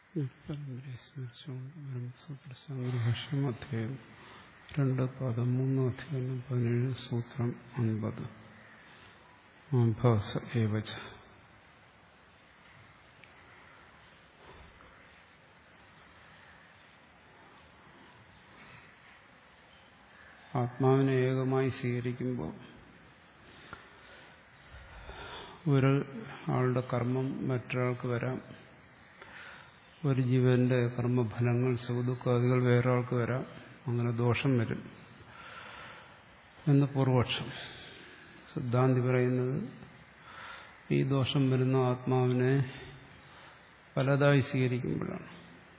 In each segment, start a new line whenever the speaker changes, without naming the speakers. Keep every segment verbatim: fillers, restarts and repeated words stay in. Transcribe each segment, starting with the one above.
സ്മരിച്ചുകൊണ്ട് ബ്രഹ്മസൂത്രസാഗരഭാഷ്യം അധ്യായം രണ്ട് പദം മൂന്ന് അധ്യായം പതിനേഴ് സൂത്രം അൻപത് ആഭാസ ഏവച. ആത്മാവിനെ ഏകമായി സ്വീകരിക്കുമ്പോൾ ഒരു ആളുടെ കർമ്മം മറ്റൊരാൾക്ക് വരാം, ഒരു ജീവന്റെ കർമ്മഫലങ്ങൾ സുഖദുഃഖാദികൾ വേറൊരാൾക്ക് വരാം, അങ്ങനെ ദോഷം വരും എന്ന് പൂർവപക്ഷം. സിദ്ധാന്തി പറയുന്നത് ഈ ദോഷം വരുന്ന ആത്മാവിനെ പലതായി സ്വീകരിക്കുമ്പോഴാണ്.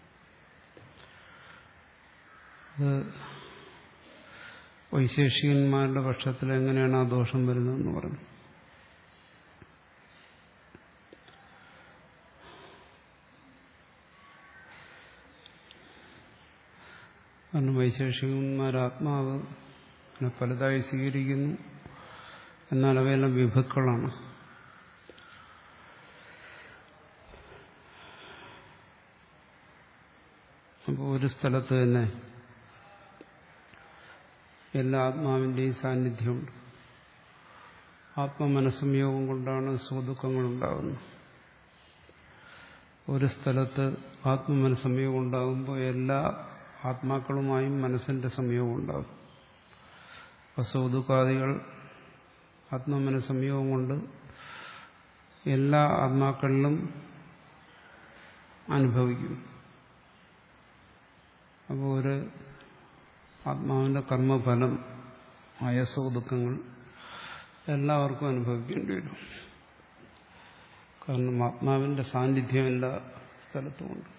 അത് വൈശേഷികന്മാരുടെ പക്ഷത്തിൽ എങ്ങനെയാണ് ആ ദോഷം വരുന്നതെന്ന് പറഞ്ഞു. കാരണം വൈശേഷികന്മാർ ആത്മാവ് പലതായി സ്വീകരിക്കുന്നു, എന്നാൽ അവയെല്ലാം വിഭുക്കളാണ്. അപ്പോൾ ഒരു സ്ഥലത്ത് തന്നെ എല്ലാ ആത്മാവിൻ്റെയും സാന്നിധ്യമുണ്ട്. ആത്മമനസ്സംയോഗം കൊണ്ടാണ് സുഖദുഃഖങ്ങൾ ഉണ്ടാകുന്നത്. ഒരു സ്ഥലത്ത് ആത്മമനസ്സംയോഗം ഉണ്ടാകുമ്പോൾ എല്ലാ ആത്മാക്കളുമായും മനസ്സിന്റെ സംയോഗം ഉണ്ടാകും. അപ്പോൾ സുഖദുഃഖാദികൾ ആത്മമനസ്സംയോഗം കൊണ്ട് എല്ലാ ആത്മാക്കളിലും അനുഭവിക്കും. അപ്പോൾ ഒരു ആത്മാവിന്റെ കർമ്മഫലം ആയ സുഖദുഃഖങ്ങൾ എല്ലാവർക്കും അനുഭവിക്കേണ്ടി വരും. കാരണം ആത്മാവിന്റെ സാന്നിധ്യം എല്ലാ സ്ഥലത്തുമുണ്ട്.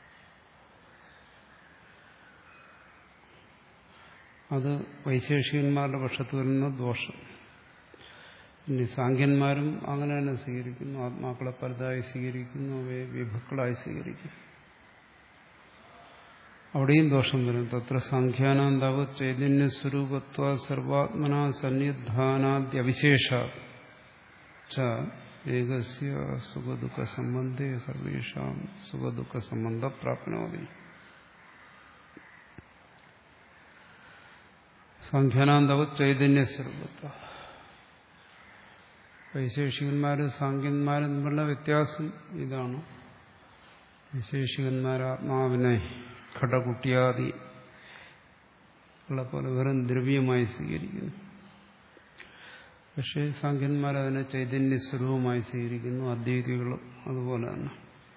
അത് വൈശേഷികന്മാരുടെ പക്ഷത്ത് വരുന്ന ദോഷം. ഇനി സാഖ്യന്മാരും അങ്ങനെ തന്നെ സ്വീകരിക്കുന്നു. ആത്മാക്കളെ പലതായി സ്വീകരിക്കുന്നു, അവയെ വിഭുക്കളായി സ്വീകരിക്കുന്നു. അവിടെയും ദോഷം വരും. തത്ര സാഖ്യാനാന്താവ് ചൈതന്യസ്വരൂപത്വ സർവാത്മന സന്നിധാനാദ്യവിശേഷ ഏകസ്യ സുഖദുഃഖ സംബന്ധേ സർവേഷാം സുഖദുഃഖ സംബന്ധ പ്രാപ്നോതി. സാഖ്യാനാന്തവ ചൈതന്യസ്വരൂപത്വ. വൈശേഷികന്മാരും സാഖ്യന്മാരും തമ്മിലുള്ള വ്യത്യാസം ഇതാണ്. വൈശേഷികന്മാർ ആത്മാവിനെ ഘടകുട്ടിയാദി ഉള്ള പോലെ വെറും ദ്രവ്യമായി സ്വീകരിക്കുന്നു. പക്ഷേ സാഖ്യന്മാർ അതിനെ ചൈതന്യസ്വരൂപമായി സ്വീകരിക്കുന്നു. അദ്വൈതികളും അതുപോലെ തന്നെ.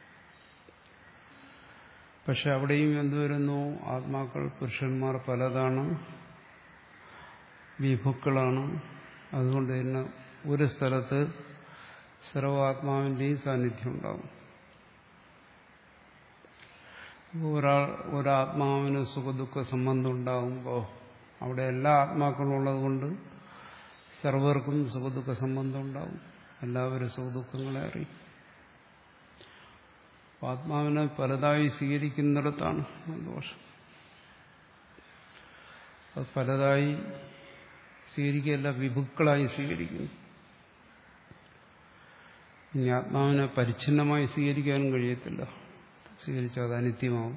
പക്ഷെ അവിടെയും എന്തുവരുന്നു? ആത്മാക്കൾ പുരുഷന്മാർ പലതാണ്, വിഭുക്കളാണ്. അതുകൊണ്ട് തന്നെ ഒരു സ്ഥലത്ത് സർവാത്മാവിന്റെയും സാന്നിധ്യം ഉണ്ടാകും. ഒരാൾ ഒരാത്മാവിന് സുഖദുഃഖ സംബന്ധം ഉണ്ടാകുമ്പോൾ അവിടെ എല്ലാ ആത്മാക്കളും ഉള്ളത് കൊണ്ട് സർവർക്കും സുഖദുഃഖ സംബന്ധം ഉണ്ടാകും. എല്ലാവരും സുഖദുഃഖങ്ങളെ അറിയും. ആത്മാവിനെ പലതായി സ്വീകരിക്കുന്നിടത്താണ് ദോഷം. അത് പലതായി സ്വീകരിക്കുകയല്ല, വിഭുക്കളായി സ്വീകരിക്കുന്നു. ഇനി ആത്മാവിനെ പരിച്ഛിന്നമായി സ്വീകരിക്കാനും കഴിയത്തില്ല. സ്വീകരിച്ചാൽ അത് അനിത്യമാവും.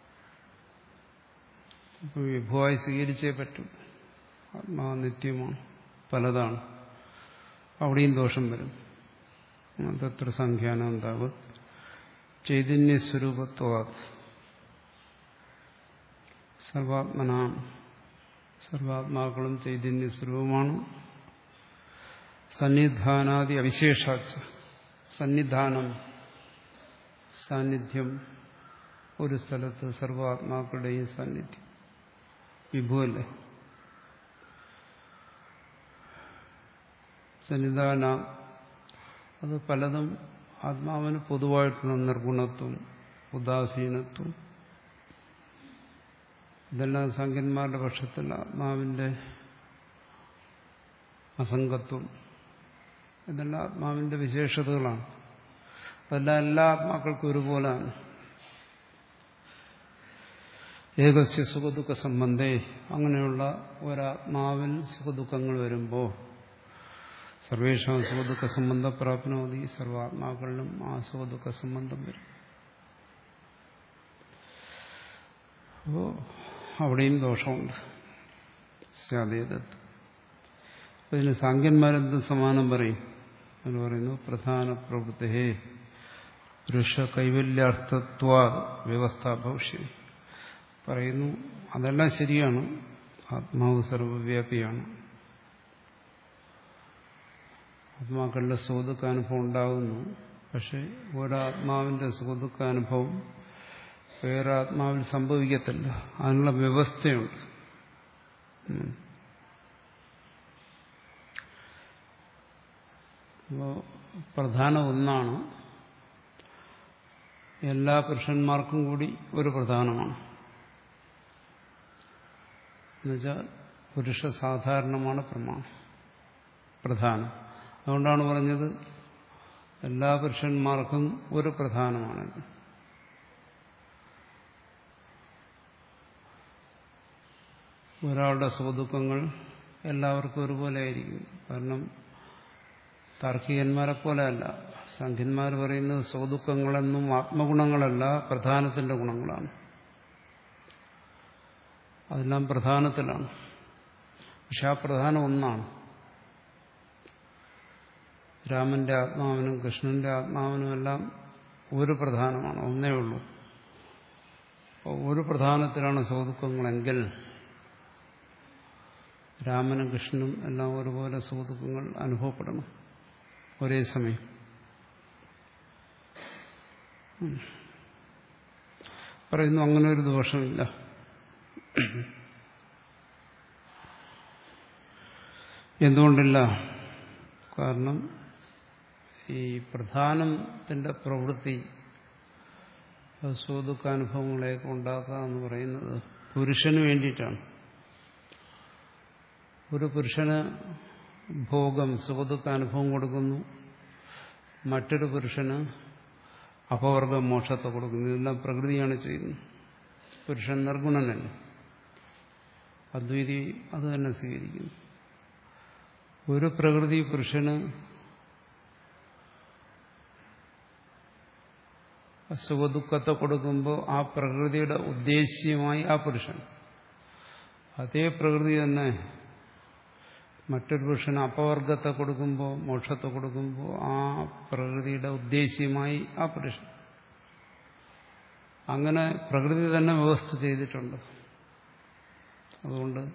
അപ്പോൾ വിഭുവായി സ്വീകരിച്ചേ പറ്റൂ. ആത്മാവ് നിത്യമാണ്, പലതാണ്. അവിടെയും ദോഷം വരും. തത്ര സംഖ്യാനാന്താവ് ചൈതന്യസ്വരൂപത്വാത് സർവാത്മന. സർവാത്മാക്കളും ചൈതന്യസ്വരൂപമാണ്. സന്നിധാനാദി അവിശേഷാച്ച. സന്നിധാനം, സാന്നിധ്യം. ഒരു സ്ഥലത്ത് സർവാത്മാക്കളുടെയും സാന്നിധ്യം വിഭുവല്ലേ. സന്നിധാന അത് പലതും ആത്മാവിന് പൊതുവായിട്ടുള്ള നിർഗുണത്വം, ഉദാസീനത്വം, ഇതെല്ലാം സാഖ്യന്മാരുടെ പക്ഷത്തിൽ ആത്മാവിന്റെ അസംഗത്വം, ഇതെല്ലാം ആത്മാവിന്റെ വിശേഷതകളാണ്. അതെല്ലാം എല്ലാ ആത്മാക്കൾക്കും ഒരുപോലെയാണ്. ഏകസ്യ സുഖദുഃഖ സംബന്ധേ. അങ്ങനെയുള്ള ഒരാത്മാവിൽ സുഖദുഃഖങ്ങൾ വരുമ്പോൾ സർവേഷാം സുഖദുഃഖ സംബന്ധ പ്രാപ്നോതി. സർവാത്മാക്കളിലും ആ സുഖദുഃഖ സംബന്ധം വരും. അപ്പോൾ അവിടെയും ദോഷമുണ്ട്. സ്യാദേതത്. അപ്പം ഇതിന് സാങ്കന്മാരെന്ത് സമാനം പറയും? എന്ന് പറയുന്നു പ്രധാന പ്രവൃത്തി പുരുഷ കൈവല്യാർത്ഥത്വ വ്യവസ്ഥ ഭവിഷ്യ പറയുന്നു. അതെല്ലാം ശരിയാണ്. ആത്മാവ് സർവവ്യാപിയാണ്. ആത്മാക്കളുടെ സുഖദുഃഖാനുഭവം ഉണ്ടാകുന്നു. പക്ഷെ ഒരാത്മാവിന്റെ സുഖദുഃഖാനുഭവം വേറെ ആത്മാവിൽ സംഭവിക്കത്തില്ല. അതിനുള്ള വ്യവസ്ഥയുണ്ട്. അപ്പോൾ പ്രധാന ഒന്നാണ്. എല്ലാ പുരുഷന്മാർക്കും കൂടി ഒരു പ്രധാനമാണ്. എന്നുവെച്ചാൽ പുരുഷ സാധാരണമാണ് പ്രമാണം പ്രധാനം. അതുകൊണ്ടാണ് പറഞ്ഞത് എല്ലാ പുരുഷന്മാർക്കും ഒരു പ്രധാനമാണ്. ഒരാളുടെ സുഖദുഃഖങ്ങൾ എല്ലാവർക്കും ഒരുപോലെ ആയിരിക്കും. കാരണം താർക്കികന്മാരെ പോലെ അല്ല. സംഖ്യന്മാർ പറയുന്നത് സുഖദുഃഖങ്ങളെന്നും ആത്മഗുണങ്ങളല്ല, പ്രധാനത്തിന്റെ ഗുണങ്ങളാണ്. അതെല്ലാം പ്രധാനത്തിലാണ്. പക്ഷെ ആ പ്രധാനം ഒന്നാണ്. രാമന്റെ ആത്മാവിനും കൃഷ്ണന്റെ ആത്മാവിനും എല്ലാം ഒരു പ്രധാനമാണ്, ഒന്നേ ഉള്ളൂ. ഒരു പ്രധാനത്തിലാണ് സുഖദുഃഖങ്ങളെങ്കിൽ രാമനും കൃഷ്ണനും എല്ലാം ഒരുപോലെ സുഖദുഃഖങ്ങൾ അനുഭവപ്പെടണം ഒരേ സമയം. പറയുന്നു അങ്ങനെ ഒരു ദോഷമില്ല. എന്തുകൊണ്ടില്ല? കാരണം ഈ പ്രധാനത്തിന്റെ പ്രവൃത്തി സുഖദുഃഖാനുഭവങ്ങളെയൊക്കെ ഉണ്ടാക്കുക എന്ന് പറയുന്നത് പുരുഷന് വേണ്ടിയിട്ടാണ്. ഒരു പുരുഷന് ഭോഗം സുഖദുഃഖാനുഭവം കൊടുക്കുന്നു, മറ്റൊരു പുരുഷന് അപവർഗ മോക്ഷത്തെ കൊടുക്കുന്നു. ഇതെല്ലാം പ്രകൃതിയാണ് ചെയ്യുന്നത്. പുരുഷൻ നിർഗുണനല്ല. അദ്വൈതി അത് തന്നെ സ്വീകരിക്കുന്നു. ഒരു പ്രകൃതി പുരുഷന് സുഖദുഃഖത്തെ കൊടുക്കുമ്പോൾ ആ പ്രകൃതിയുടെ ഉദ്ദേശ്യമായി ആ പുരുഷൻ, അതേ പ്രകൃതി തന്നെ മറ്റൊരു പുരുഷന് അപവർഗത്തെ കൊടുക്കുമ്പോൾ, മോക്ഷത്തെ കൊടുക്കുമ്പോൾ ആ പ്രകൃതിയുടെ ഉദ്ദേശ്യമായി ആ പുരുഷൻ. അങ്ങനെ പ്രകൃതി തന്നെ വ്യവസ്ഥ ചെയ്തിട്ടുണ്ട്. അതുകൊണ്ട്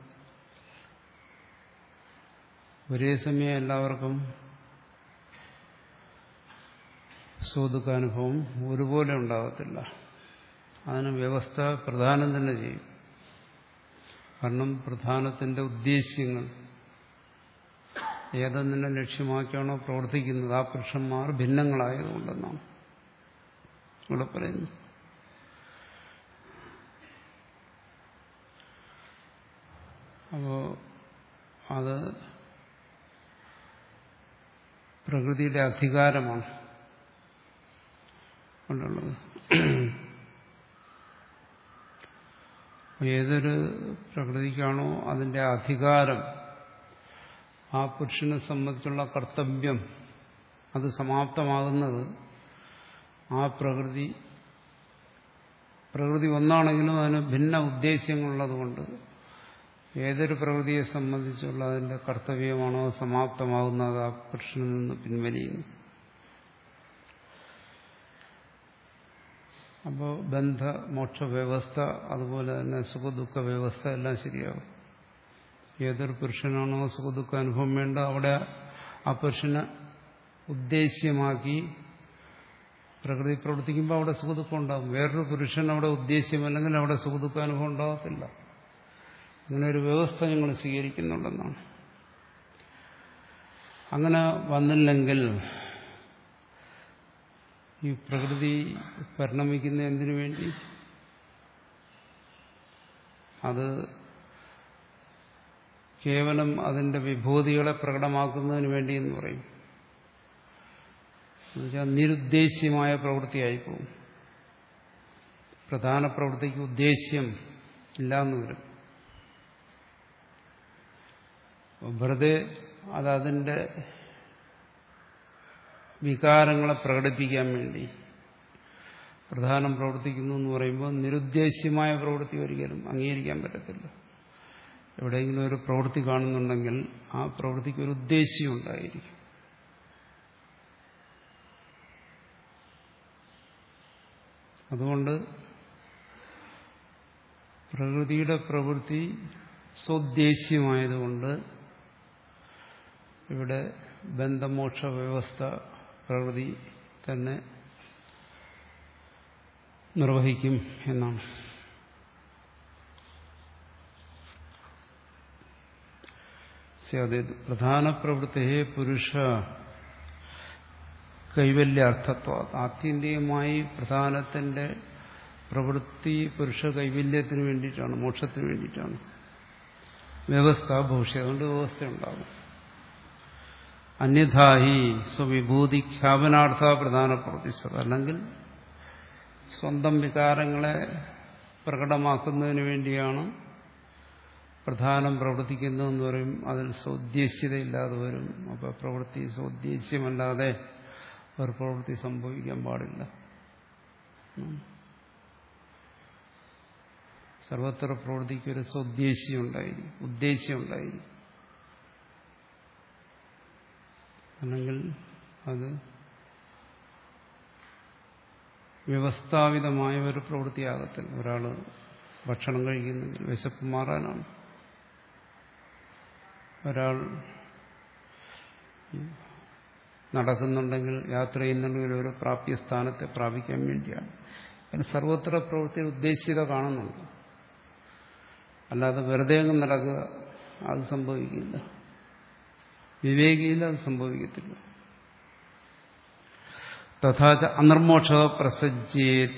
ഒരേ സമയം എല്ലാവർക്കും സുഖദുഃഖാനുഭവം ഒരുപോലെ ഉണ്ടാകത്തില്ല. അതിന് വ്യവസ്ഥ പ്രധാനം തന്നെ ചെയ്യും. കാരണം പ്രധാനത്തിന്റെ ഉദ്ദേശ്യങ്ങൾ ഏതെന്നെ ലക്ഷ്യമാക്കിയാണോ പ്രവർത്തിക്കുന്നത് ആ പുരുഷന്മാർ ഭിന്നങ്ങളായതുകൊണ്ടെന്നാണ് ഇവിടെ പറയുന്നത്. അപ്പോ അത് പ്രകൃതിയുടെ അധികാരമാണ് കൊണ്ടുള്ളത്. ഏതൊരു പ്രകൃതിക്കാണോ അതിന്റെ അധികാരം, ആ പുരുഷനെ സംബന്ധിച്ചുള്ള കർത്തവ്യം അത് സമാപ്തമാകുന്നത് ആ പ്രകൃതി പ്രകൃതി ഒന്നാണെങ്കിലും അതിന് ഭിന്ന ഉദ്ദേശ്യങ്ങളുള്ളതുകൊണ്ട് ഏതൊരു പ്രകൃതിയെ സംബന്ധിച്ചുള്ള അതിന്റെ കർത്തവ്യമാണോ സമാപ്തമാകുന്നത് ആ പുരുഷനിൽ നിന്ന് പിൻവലിയുന്നു. അപ്പോൾ ബന്ധ മോക്ഷ വ്യവസ്ഥ, അതുപോലെ തന്നെ സുഖദുഃഖ വ്യവസ്ഥ എല്ലാം ശരിയാവും. ഏതൊരു പുരുഷനാണോ സുഖദുഃഖ അനുഭവം വേണ്ട അവിടെ ആ പുരുഷനെ ഉദ്ദേശ്യമാക്കി പ്രകൃതി പ്രവർത്തിക്കുമ്പോൾ അവിടെ സുഖദുഃഖം ഉണ്ടാകും. വേറൊരു പുരുഷൻ അവിടെ ഉദ്ദേശ്യമല്ലെങ്കിൽ അവിടെ സുഖദുഃഖ അനുഭവം ഉണ്ടാകത്തില്ല. അങ്ങനെ ഒരു വ്യവസ്ഥ ഞങ്ങൾ സ്വീകരിക്കുന്നുണ്ടെന്നാണ്. അങ്ങനെ വന്നില്ലെങ്കിൽ ഈ പ്രകൃതി പരിണമിക്കുന്ന എന്തിനു വേണ്ടി? അത് കേവലം അതിന്റെ വിഭൂതികളെ പ്രകടമാക്കുന്നതിന് വേണ്ടി എന്ന് പറയും. എന്നുവെച്ചാൽ നിരുദ്ദേശ്യമായ പ്രവൃത്തിയായിപ്പോവും. പ്രധാന പ്രവൃത്തിക്ക് ഉദ്ദേശ്യം ഇല്ലാന്ന് വരും. വെറുതെ അതതിന്റെ വികാരങ്ങളെ പ്രകടിപ്പിക്കാൻ വേണ്ടി പ്രധാനം പ്രവർത്തിക്കുന്നു എന്ന് പറയുമ്പോൾ നിരുദ്ദേശ്യമായ പ്രവൃത്തി ഒരിക്കലും അംഗീകരിക്കാൻ പറ്റത്തില്ല. എവിടെയെങ്കിലും ഒരു പ്രവൃത്തി കാണുന്നുണ്ടെങ്കിൽ ആ പ്രവൃത്തിക്ക് ഒരു ഉദ്ദേശ്യം ഉണ്ടായിരിക്കും. അതുകൊണ്ട് പ്രകൃതിയുടെ പ്രവൃത്തി സ്വദ്ദേശ്യമായതുകൊണ്ട് ഇവിടെ ബന്ധമോക്ഷ വ്യവസ്ഥ പ്രകൃതി തന്നെ നിർവഹിക്കും എന്നാണ്. പ്രധാന പ്രവൃത്തി പുരുഷ കൈവല്യാർത്ഥത്വ, ആത്യന്തികമായി പ്രധാനത്തിന്റെ പ്രവൃത്തി പുരുഷ കൈവല്യത്തിന് വേണ്ടിയിട്ടാണ്, മോക്ഷത്തിന് വേണ്ടിയിട്ടാണ്. വ്യവസ്ഥ ഭവിഷ്യ, അതുകൊണ്ട് വ്യവസ്ഥ ഉണ്ടാകും. അന്യഥാഹി സ്വവിഭൂതി ഖ്യാപനാർത്ഥ പ്രധാന പ്രവൃത്തി, അല്ലെങ്കിൽ സ്വന്തം വികാരങ്ങളെ പ്രകടമാക്കുന്നതിന് വേണ്ടിയാണ് പ്രധാനം പ്രവർത്തിക്കുന്നതെന്ന് പറയും. അതിൽ സ്വദ്ദേശ്യതയില്ലാതെ വരും. അപ്പോൾ പ്രവൃത്തി സ്വദ്ദേശ്യമല്ലാതെ ഒരു പ്രവൃത്തി സംഭവിക്കാൻ പാടില്ല. സർവത്ര പ്രവൃത്തിക്ക് ഒരു സ്വദ്ദേശ്യം ഉണ്ടായിരിക്കും, ഉദ്ദേശ്യം ഉണ്ടായിരിക്കും. അല്ലെങ്കിൽ അത് വ്യവസ്ഥാപിതമായ ഒരു പ്രവൃത്തിയാകത്തില്ല. ഒരാൾ ഭക്ഷണം കഴിക്കുന്നെങ്കിൽ വിശപ്പ് മാറാനാണ്. ഒരാൾ നടക്കുന്നുണ്ടെങ്കിൽ, യാത്ര ചെയ്യുന്നുണ്ടെങ്കിൽ ഒരു പ്രാപ്യസ്ഥാനത്തെ പ്രാപിക്കാൻ വേണ്ടിയാണ്. അതിന് സർവത്ര പ്രവൃത്തിയുടെ ഉദ്ദേശ്യത കാണുന്നുണ്ട്. അല്ലാതെ വെറുതെ അങ്ങ് നടക്കുക, അത് സംഭവിക്കില്ല. വിവേകിയിൽ അത് സംഭവിക്കത്തില്ല. തഥാച അനിർമോക്ഷ പ്രസജ്ജേത,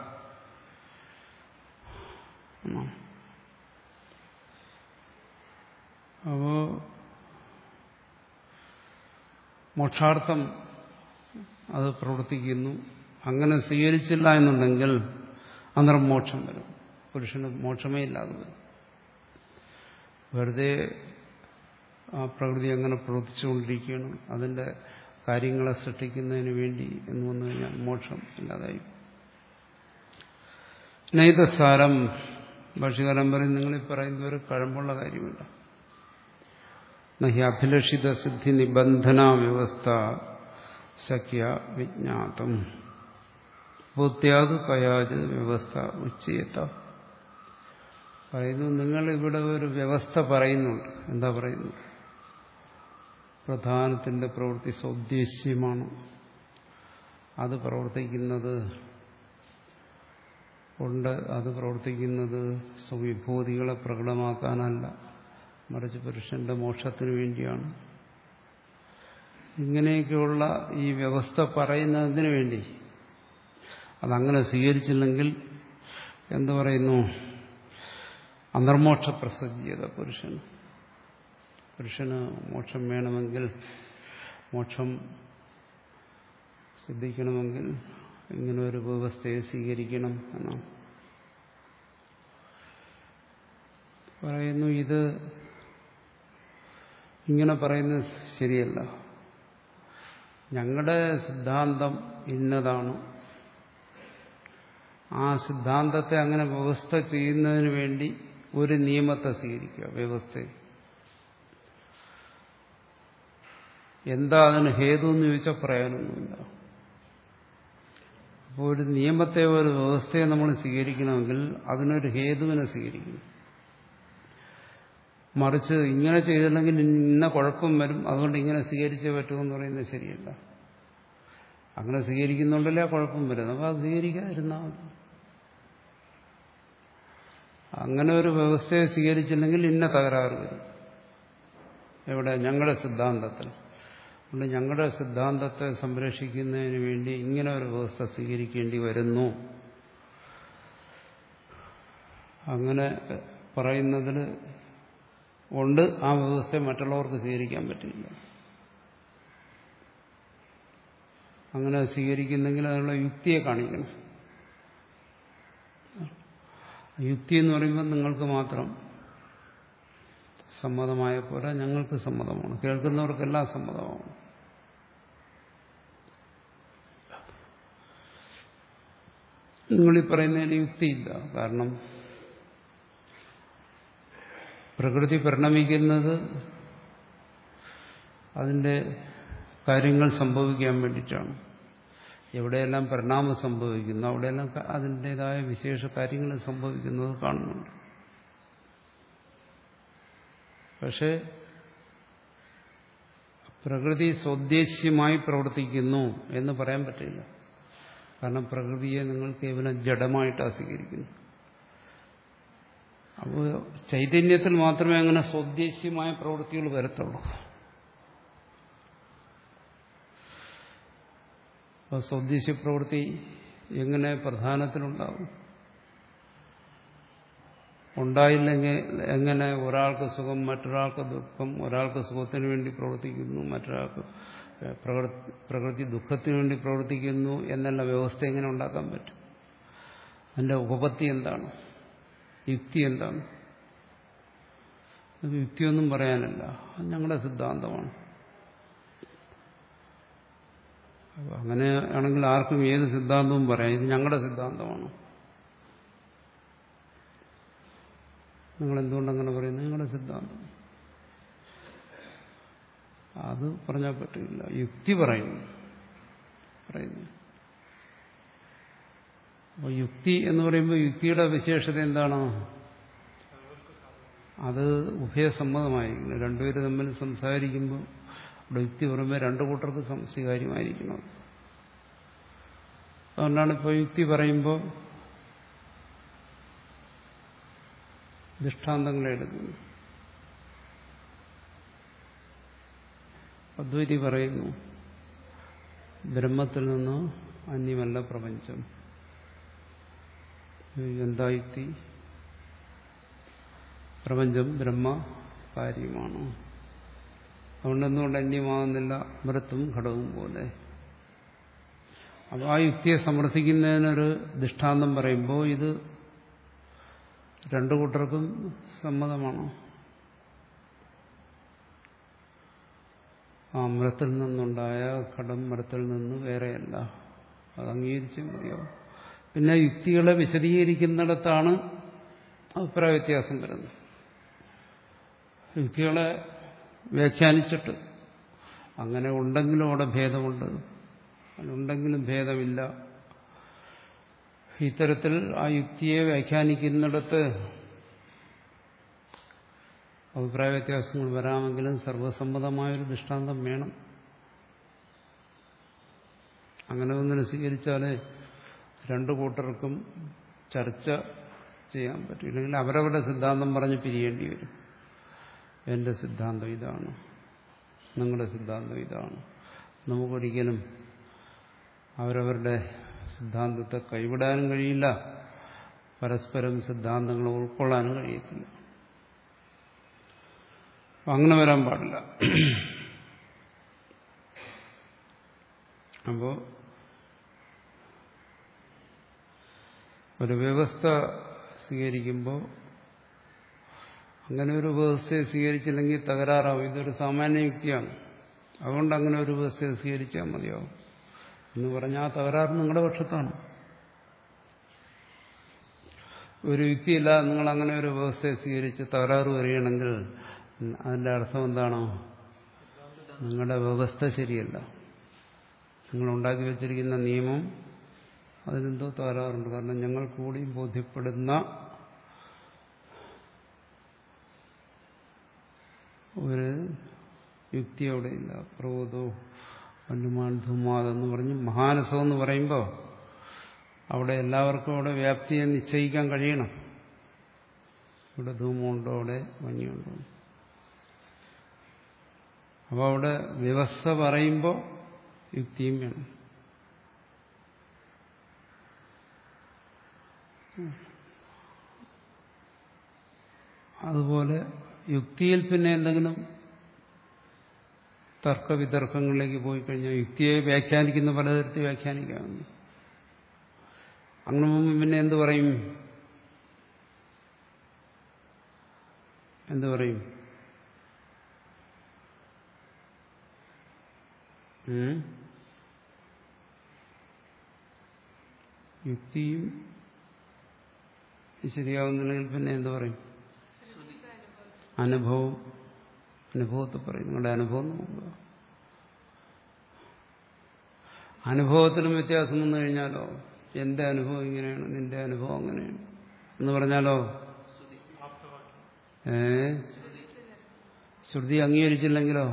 അപ്പോ മോക്ഷാർത്ഥം അത് പ്രവർത്തിക്കുന്നു. അങ്ങനെ സ്വീകരിച്ചില്ല എന്നുണ്ടെങ്കിൽ അനിർമോക്ഷം വരും. പുരുഷന് മോക്ഷമേ ഇല്ലാതെ വരും. വെറുതെ ആ പ്രകൃതി അങ്ങനെ പ്രവർത്തിച്ചുകൊണ്ടിരിക്കുകയാണ്, അതിന്റെ കാര്യങ്ങളെ സൃഷ്ടിക്കുന്നതിന് വേണ്ടി എന്ന് വന്നു കഴിഞ്ഞാൽ മോക്ഷം ഇല്ലാതായി. നൈതസാരം ഭാഷ്യകാരൻ പറയും, നിങ്ങളീ പറയുന്ന ഒരു കഴമ്പുള്ള കാര്യമില്ല. നഹി അഭിലഷിത സിദ്ധി നിബന്ധന വ്യവസ്ഥ ശക്യ വിജ്ഞാതം ബുദ്ധ്യാതു കയാച് വ്യവസ്ഥ ഉച്ചയത്ത. പറയുന്നു, നിങ്ങൾ ഇവിടെ ഒരു വ്യവസ്ഥ പറയുന്നുണ്ട്. എന്താ പറയുന്നത്? പ്രധാനത്തിന്റെ പ്രവൃത്തി സ്വദ്ദേശ്യമാണ്. അത് പ്രവർത്തിക്കുന്നത് കൊണ്ട് അത് പ്രവർത്തിക്കുന്നത് സ്വവിഭൂതികളെ പ്രകടമാക്കാനല്ല, മറിച്ച് പുരുഷന്റെ മോക്ഷത്തിനു വേണ്ടിയാണ്. ഇങ്ങനെയൊക്കെയുള്ള ഈ വ്യവസ്ഥ പറയുന്നതിന് വേണ്ടി അതങ്ങനെ സ്വീകരിച്ചില്ലെങ്കിൽ എന്തു പറയുന്നു? അന്തർമോക്ഷ പ്രസജ്യത പുരുഷന്. പുരുഷന് മോക്ഷം വേണമെങ്കിൽ, മോക്ഷം സിദ്ധിക്കണമെങ്കിൽ ഇങ്ങനെ ഒരു വ്യവസ്ഥയെ സ്വീകരിക്കണം എന്നാണ് പറയുന്നു. ഇത് ഇങ്ങനെ പറയുന്നത് ശരിയല്ല. ഞങ്ങളുടെ സിദ്ധാന്തം ഇന്നതാണ്. ആ സിദ്ധാന്തത്തെ അങ്ങനെ വ്യവസ്ഥ ചെയ്യുന്നതിന് വേണ്ടി ഒരു നിയമത്തെ സ്വീകരിക്കുക. വ്യവസ്ഥയെ എന്താ അതിന് ഹേതു എന്ന് ചോദിച്ചാൽ പറയാനൊന്നുമില്ല. അപ്പോൾ ഒരു നിയമത്തെ, ഒരു വ്യവസ്ഥയെ നമ്മൾ സ്വീകരിക്കണമെങ്കിൽ അതിനൊരു ഹേതുവിനെ സ്വീകരിക്കണം. മറിച്ച് ഇങ്ങനെ ചെയ്തില്ലെങ്കിൽ ഇന്ന കുഴപ്പം വരും, അതുകൊണ്ട് ഇങ്ങനെ സ്വീകരിച്ചേ പറ്റുമെന്ന് പറയുന്നത് ശരിയല്ല. അങ്ങനെ സ്വീകരിക്കുന്നുണ്ടല്ലേ ആ കുഴപ്പം വരുന്നത്. അപ്പോൾ അത് സ്വീകരിക്കാതിരുന്നാൽ മതി. അങ്ങനെ ഒരു വ്യവസ്ഥയെ സ്വീകരിച്ചില്ലെങ്കിൽ ഇന്ന തകരാറ് വരും. എവിടെ? ഞങ്ങളുടെ സിദ്ധാന്തത്തിൽ. അതുകൊണ്ട് ഞങ്ങളുടെ സിദ്ധാന്തത്തെ സംരക്ഷിക്കുന്നതിന് വേണ്ടി ഇങ്ങനെ ഒരു വ്യവസ്ഥ സ്വീകരിക്കേണ്ടി വരുന്നു. അങ്ങനെ പറയുന്നതിൽ കൊണ്ട് ആ വ്യവസ്ഥയെ മറ്റുള്ളവർക്ക് സ്വീകരിക്കാൻ പറ്റില്ല. അങ്ങനെ സ്വീകരിക്കുന്നെങ്കിൽ അതിനുള്ള യുക്തിയെ കാണിക്കണം. യുക്തി എന്ന് പറയുമ്പോൾ നിങ്ങൾക്ക് മാത്രം സമ്മതമായ പോലെ ഞങ്ങൾക്ക് സമ്മതമാണ്, കേൾക്കുന്നവർക്കെല്ലാം സമ്മതമാണ്. നിങ്ങളീ പറയുന്നതിന് യുക്തിയില്ല. കാരണം പ്രകൃതി പരിണമിക്കുന്നത് അതിൻ്റെ കാര്യങ്ങൾ സംഭവിക്കാൻ വേണ്ടിയിട്ടാണ്. എവിടെയെല്ലാം പരിണാമം സംഭവിക്കുന്നു അവിടെയെല്ലാം അതിൻ്റെതായ വിശേഷ കാര്യങ്ങൾ സംഭവിക്കുന്നത് കാണുന്നുണ്ട്. പക്ഷേ പ്രകൃതി സ്വദ്ദേശ്യമായി പ്രവർത്തിക്കുന്നു എന്ന് പറയാൻ പറ്റില്ല. കാരണം പ്രകൃതിയെ നിങ്ങൾ കേവലം ജഡമായിട്ടാണ് സ്വീകരിക്കുന്നു. അപ്പോൾ ചൈതന്യത്തിൽ മാത്രമേ അങ്ങനെ സ്വദ്ദേശ്യമായ പ്രവൃത്തികൾ വരത്തുള്ളൂ. അപ്പോൾ സ്വദ്ദേശ്യ പ്രവൃത്തി എങ്ങനെ പ്രധാനത്തിലുണ്ടാവും? ഉണ്ടായില്ലെങ്കിൽ എങ്ങനെ ഒരാൾക്ക് സുഖം മറ്റൊരാൾക്ക് ദുഃഖം, ഒരാൾക്ക് സുഖത്തിന് വേണ്ടി പ്രവർത്തിക്കുന്നു മറ്റൊരാൾക്ക് പ്രകൃതി ദുഃഖത്തിന് വേണ്ടി പ്രവർത്തിക്കുന്നു എന്നുള്ള വ്യവസ്ഥ എങ്ങനെ ഉണ്ടാക്കാൻ പറ്റും? അതിൻ്റെ ഉപപത്തി എന്താണ്? യുക്തി എന്താണ്? യുക്തിയൊന്നും പറയാനല്ല, അത് ഞങ്ങളുടെ സിദ്ധാന്തമാണ്. അങ്ങനെ ആണെങ്കിൽ ആർക്കും ഏത് സിദ്ധാന്തവും പറയാം, ഇത് ഞങ്ങളുടെ സിദ്ധാന്തമാണ്. നിങ്ങൾ എന്തുകൊണ്ടങ്ങനെ പറയുന്നത്? നിങ്ങളുടെ സിദ്ധാന്തം. അത് പറഞ്ഞാൽ പറ്റില്ല. യുക്തി പറയുന്നു പറയുന്നു അപ്പോൾ യുക്തി എന്ന് പറയുമ്പോൾ യുക്തിയുടെ വിശേഷത എന്താണ്? അത് ഉഭയസമ്മതമായിരിക്കണം. രണ്ടുപേര് തമ്മിൽ സംസാരിക്കുമ്പോൾ അവിടെ യുക്തി പറയുമ്പോൾ രണ്ടു കൂട്ടർക്ക് സ്വീകാര്യമായിരിക്കണം. അതുകൊണ്ടാണ് ഇപ്പോൾ യുക്തി പറയുമ്പോൾ ദൃഷ്ടാന്തങ്ങളെ എടുക്കുന്നു. അദ്വൈതി പറയുന്നു ബ്രഹ്മത്തിൽ നിന്ന് അന്യമല്ല പ്രപഞ്ചം. എന്താ യുക്തി? പ്രപഞ്ചം ബ്രഹ്മ കാര്യമാണ്, അതുകൊണ്ടെന്തുകൊണ്ട് അന്യമാകുന്നില്ല? മൃത്തും ഘടവും പോലെ. അപ്പോൾ ആ യുക്തിയെ സമർത്ഥിക്കുന്നതിനൊരു ദൃഷ്ടാന്തം പറയുമ്പോൾ ഇത് രണ്ടു കൂട്ടർക്കും സമ്മതമാണോ? ആ മൃത്തിൽ നിന്നുണ്ടായ ഘടം മൃത്തിൽ നിന്ന് വേറെയല്ല, അത് അംഗീകരിച്ചേ മതിയാവും. പിന്നെ യുക്തികളെ വിശദീകരിക്കുന്നിടത്താണ് അഭിപ്രായ വ്യത്യാസം വരുന്നത്. യുക്തികളെ വ്യാഖ്യാനിച്ചിട്ട് അങ്ങനെ ഉണ്ടെങ്കിലും അവിടെ ഭേദമുണ്ട്, അതിനുണ്ടെങ്കിലും ഭേദമില്ല, ഇത്തരത്തിൽ ആ യുക്തിയെ വ്യാഖ്യാനിക്കുന്നിടത്ത് അഭിപ്രായ വ്യത്യാസങ്ങൾ വരാമെങ്കിലും സർവസമ്മതമായൊരു ദൃഷ്ടാന്തം വേണം. അങ്ങനെ ഒന്നിനെ സ്വീകരിച്ചാലേ രണ്ടു കൂട്ടർക്കും ചർച്ച ചെയ്യാൻ പറ്റും. ഇല്ലെങ്കിൽ അവരവരുടെ സിദ്ധാന്തം പറഞ്ഞ് പിരിയേണ്ടി വരും. എന്റെ സിദ്ധാന്തം ഇതാണ്, നിങ്ങളുടെ സിദ്ധാന്തം ഇതാണ്. നമുക്കൊരിക്കലും അവരവരുടെ സിദ്ധാന്തത്തെ കൈവിടാനും കഴിയില്ല, പരസ്പരം സിദ്ധാന്തങ്ങൾ ഉൾക്കൊള്ളാനും കഴിയത്തില്ല. അങ്ങനെ വരാൻ പാടില്ല. അപ്പോൾ ഒരു വ്യവസ്ഥ സ്വീകരിക്കുമ്പോൾ അങ്ങനെ ഒരു വ്യവസ്ഥയെ സ്വീകരിച്ചില്ലെങ്കിൽ തകരാറാവും. ഇതൊരു സാമാന്യ യുക്തിയാണ്, അതുകൊണ്ട് അങ്ങനെ ഒരു വ്യവസ്ഥയെ സ്വീകരിച്ചാൽ മതിയാവും എന്ന് പറഞ്ഞാൽ ആ തകരാറ് നിങ്ങളുടെ പക്ഷത്താണ്. ഒരു യുക്തിയില്ലാതെ നിങ്ങൾ അങ്ങനെ ഒരു വ്യവസ്ഥയെ സ്വീകരിച്ച് തകരാറ് വരികയാണെങ്കിൽ അതിൻ്റെ അർത്ഥം എന്താണോ? നിങ്ങളുടെ വ്യവസ്ഥ ശരിയല്ല, നിങ്ങൾ ഉണ്ടാക്കി വെച്ചിരിക്കുന്ന നിയമം അതിനെന്തോ തകരാറുണ്ട്. കാരണം ഞങ്ങൾ കൂടി ബോധ്യപ്പെടുന്ന ഒരു യുക്തി അവിടെ ഇല്ല. ക്രോധോ അനുമാൻ ധൂമാതെന്ന് പറഞ്ഞ് മഹാനസം എന്ന് പറയുമ്പോൾ അവിടെ എല്ലാവർക്കും അവിടെ വ്യാപ്തിയെ നിശ്ചയിക്കാൻ കഴിയണം. ഇവിടെ ധൂമുണ്ടോ, അവിടെ മഞ്ഞുണ്ടോ. അപ്പോൾ അവിടെ വ്യവസ്ഥ പറയുമ്പോൾ യുക്തിയും വേണം. അതുപോലെ യുക്തിയിൽ പിന്നെ എന്തെങ്കിലും തർക്കവിതർക്കങ്ങളിലേക്ക് പോയി കഴിഞ്ഞാൽ യുക്തിയെ വ്യാഖ്യാനിക്കുന്ന പലതരത്തിൽ വ്യാഖ്യാനിക്കാമെന്ന്. അങ്ങനെ മുമ്പ് പിന്നെ എന്തു പറയും? എന്തു പറയും? യുക്തിയും ശരിയാവുന്നില്ലെങ്കിൽ പിന്നെ എന്തു പറയും? അനുഭവം. അനുഭവത്തെ പറയും. നിങ്ങളുടെ അനുഭവം നോക്കുക. അനുഭവത്തിലും വ്യത്യാസം വന്നു കഴിഞ്ഞാലോ, എന്റെ അനുഭവം ഇങ്ങനെയാണ്, നിന്റെ അനുഭവം അങ്ങനെയാണ് എന്ന് പറഞ്ഞാലോ, ഏ ശ്രുതി അംഗീകരിച്ചില്ലെങ്കിലോ,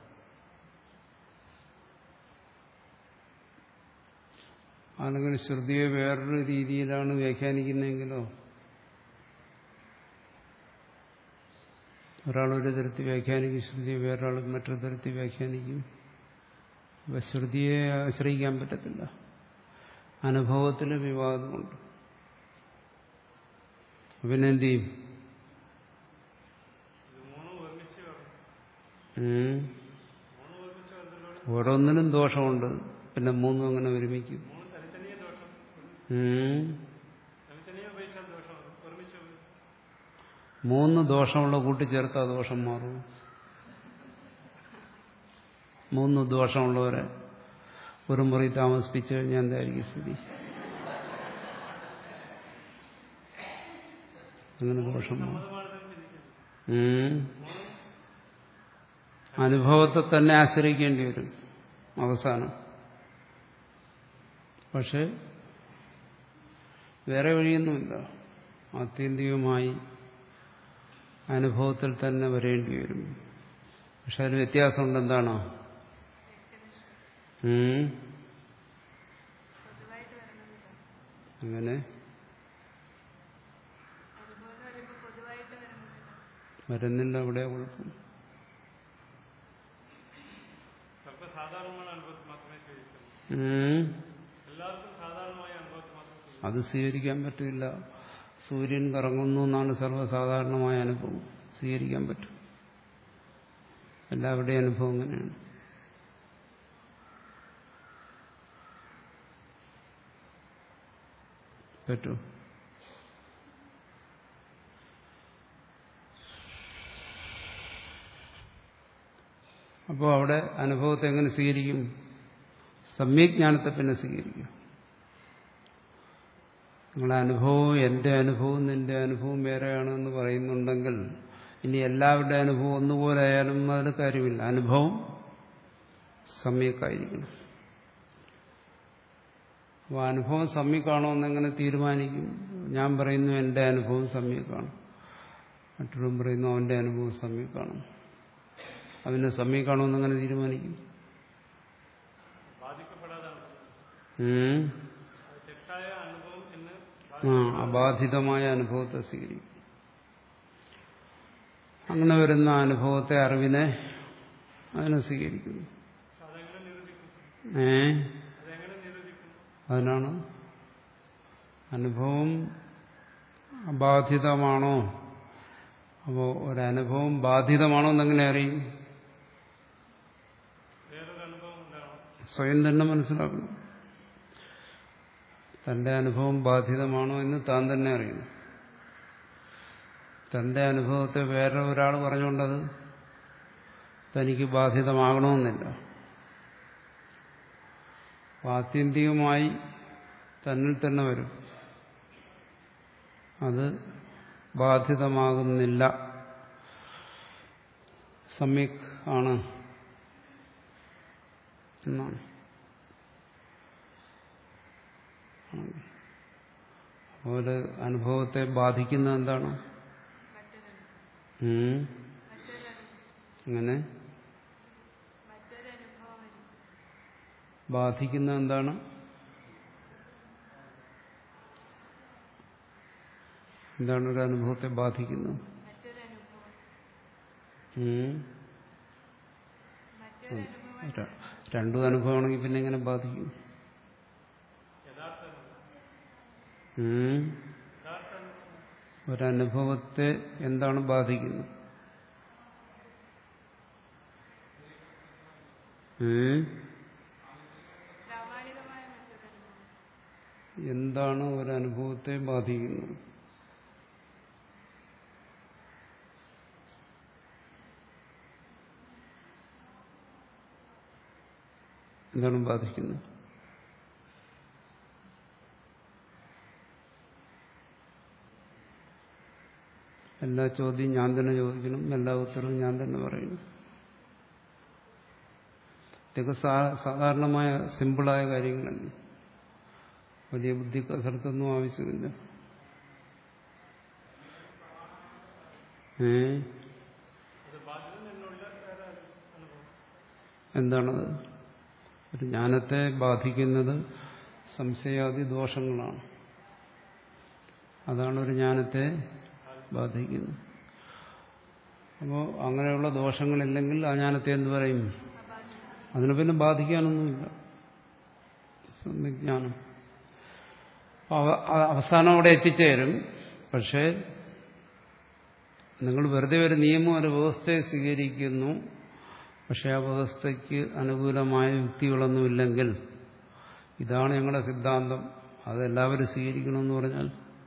അല്ലെങ്കിൽ ശ്രുതിയെ വേറൊരു രീതിയിലാണ് വ്യാഖ്യാനിക്കുന്നതെങ്കിലോ, ഒരാളൊരു തരത്തിൽ വ്യാഖ്യാനിക്കും, ശ്രുതിയെ വേറൊരാൾ മറ്റൊരു തരത്തിൽ വ്യാഖ്യാനിക്കും. അപ്പൊ ശ്രുതിയെ ആശ്രയിക്കാൻ പറ്റത്തില്ല. അനുഭവത്തിൽ വിവാദമുണ്ട്. പിന്നെ എന്ത് ചെയ്യും? ഓരോന്നിനും ദോഷമുണ്ട്. പിന്നെ മൂന്നും അങ്ങനെ ഒരുമിക്കും. മൂന്ന് ദോഷമുള്ള കൂട്ടിച്ചേർത്താ ദോഷം മാറും. മൂന്ന് ദോഷമുള്ളവരെ ഒരു മുറി താമസിപ്പിച്ചു കഴിഞ്ഞാൽ എന്തായിരിക്കും സ്ഥിതി? അങ്ങനെ ദോഷം മാറും. അനുഭവത്തെ തന്നെ ആശ്രയിക്കേണ്ടി വരും അവസാനം. പക്ഷെ വേറെ വഴിയൊന്നുമില്ല. ആത്യന്തികമായി അനുഭവത്തിൽ തന്നെ വരേണ്ടി വരും. പക്ഷെ അതിന് വ്യത്യാസമുണ്ട്. എന്താണോ? അങ്ങനെ വരുന്നില്ല. അവിടെ കുഴപ്പം. അത് സ്വീകരിക്കാൻ പറ്റില്ല. സൂര്യൻ കറങ്ങുന്നു എന്നാണ് സർവ്വസാധാരണമായ അനുഭവം. സ്വീകരിക്കാൻ പറ്റും. എല്ലാവരുടെയും അനുഭവം അങ്ങനെയാണ്. പറ്റൂ? അപ്പോൾ അവിടെ അനുഭവത്തെ എങ്ങനെ സ്വീകരിക്കും? സമ്യജ്ഞാനത്തെ പിന്നെ സ്വീകരിക്കും. നിങ്ങളുടെ അനുഭവവും എന്റെ അനുഭവവും നിന്റെ അനുഭവം വേറെയാണെന്ന് പറയുന്നുണ്ടെങ്കിൽ ഇനി എല്ലാവരുടെ അനുഭവം ഒന്നുപോലെ ആയാലും അതിൽ കാര്യമില്ല. അനുഭവം സമ്യക്കായിരിക്കണം. അപ്പോൾ അനുഭവം സമ്യക്കാണോ എന്നെങ്ങനെ തീരുമാനിക്കും? ഞാൻ പറയുന്നു എന്റെ അനുഭവം സമ്യക്കാണ്, മറ്റൊരു പറയുന്നു അവന്റെ അനുഭവം സമ്യക്കാണ്. അതിനെ സമ്യക്കാണോ എന്നെങ്ങനെ തീരുമാനിക്കും? ആ അബാധിതമായ അനുഭവത്തെ സ്വീകരിക്കും. അങ്ങനെ വരുന്ന അനുഭവത്തെ, അറിവിനെ അതിനെ സ്വീകരിക്കുന്നു. ഏ അതിനാണ് അനുഭവം അബാധിതമാണോ? അപ്പോ ഒരനുഭവം ബാധിതമാണോ എന്നെങ്ങനെ അറിയും? സ്വയം തന്നെ മനസ്സിലാക്കണം. തന്റെ അനുഭവം ബാധിതമാണോ എന്ന് താൻ തന്നെ അറിയണം. തന്റെ അനുഭവത്തെ വേറെ ഒരാൾ പറഞ്ഞുകൊണ്ടത് തനിക്ക് ബാധിതമാകണമെന്നില്ല. ആത്യന്തികമായി തന്നിൽ തന്നെ വരും. അത് ബാധിതമാകുന്നില്ല, സമ്യക് ആണ് എന്നാണ്. അതുപോലെ അനുഭവത്തെ ബാധിക്കുന്ന എന്താണ്? അങ്ങനെ ബാധിക്കുന്ന എന്താണ്? എന്താണ് ഒരു അനുഭവത്തെ ബാധിക്കുന്നത്? രണ്ടും അനുഭവമാണെങ്കിൽ പിന്നെ എങ്ങനെ ബാധിക്കും? ഒരനുഭവത്തെ എന്താണ് ബാധിക്കുന്നത്? എന്താണ് ഒരനുഭവത്തെ ബാധിക്കുന്നത്? എന്താണ് ബാധിക്കുന്നത്? എല്ലാ ചോദ്യവും ഞാൻ തന്നെ ചോദിക്കണം, എല്ലാ ഉത്തരവും ഞാൻ തന്നെ പറയണം. ഇതൊക്കെ സാധാരണമായ സിമ്പിളായ കാര്യങ്ങളല്ല. വലിയ ബുദ്ധി കസർത്തൊന്നും ആവശ്യമില്ല. ഏ എന്താണത്? ഒരു ജ്ഞാനത്തെ ബാധിക്കുന്നത് സംശയാദി ദോഷങ്ങളാണ്. അതാണ് ഒരു ജ്ഞാനത്തെ ബാധിക്കുന്നത്. അപ്പോൾ അങ്ങനെയുള്ള ദോഷങ്ങളില്ലെങ്കിൽ ആ ജ്ഞാനത്തെ എന്ത് പറയും? അതിനെ പിന്നെ ബാധിക്കാനൊന്നുമില്ല സമ്യജ്ഞാനം. അവസാനം അവിടെ എത്തിച്ചേരും. പക്ഷേ നിങ്ങൾ വെറുതെ ഒരു നിയമം, ഒരു വ്യവസ്ഥയെ സ്വീകരിക്കുന്നു. പക്ഷെ ആ വ്യവസ്ഥയ്ക്ക് അനുകൂലമായ യുക്തികളൊന്നുമില്ലെങ്കിൽ ഇതാണ് ഞങ്ങളുടെ സിദ്ധാന്തം, അതെല്ലാവരും സ്വീകരിക്കണമെന്ന് പറഞ്ഞാൽ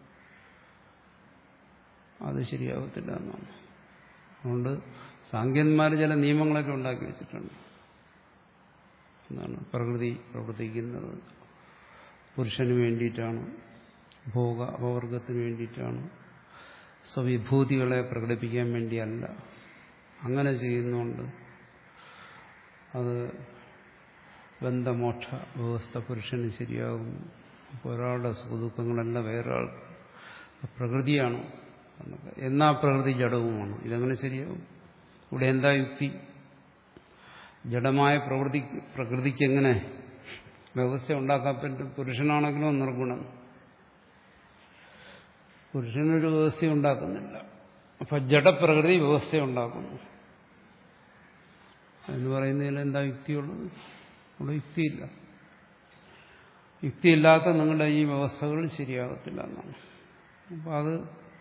അത് ശരിയാവത്തില്ല എന്നാണ്. അതുകൊണ്ട് സാങ്കേന്മാർ ചില നിയമങ്ങളൊക്കെ ഉണ്ടാക്കി വെച്ചിട്ടുണ്ട്. എന്താണ്? പ്രകൃതി പ്രവർത്തിക്കുന്നത് പുരുഷന് വേണ്ടിയിട്ടാണ്, ഭോഗ അപവർഗത്തിന് വേണ്ടിയിട്ടാണ്, സ്വവിഭൂതികളെ പ്രകടിപ്പിക്കാൻ വേണ്ടിയല്ല. അങ്ങനെ ചെയ്യുന്നുണ്ട് അത് ബന്ധമോക്ഷ വ്യവസ്ഥ പുരുഷന് ശരിയാകും. അപ്പോൾ ഒരാളുടെ സുഖദുഃഖങ്ങളെല്ലാം വേറൊരാൾ പ്രകൃതിയാണ് എന്നൊക്കെ. എന്നാ പ്രകൃതി ജഡവുമാണ്. ഇതെങ്ങനെ ശരിയാകും? ഇവിടെ എന്താ യുക്തി? ജഡമായ പ്രകൃതി പ്രകൃതിക്ക് എങ്ങനെ വ്യവസ്ഥ ഉണ്ടാക്കാൻ പറ്റും? പുരുഷനാണെങ്കിലും നിർഗുണം. പുരുഷനൊരു വ്യവസ്ഥ ഉണ്ടാക്കുന്നില്ല. അപ്പൊ ജഡപ്രകൃതി വ്യവസ്ഥ ഉണ്ടാക്കുന്നു എന്ന് പറയുന്നതിൽ എന്താ യുക്തിയുള്ളത്? അവിടെ യുക്തിയില്ല. യുക്തിയില്ലാത്ത നിങ്ങളുടെ ഈ വ്യവസ്ഥകൾ ശരിയാകത്തില്ല എന്നാണ്. അപ്പൊ അത്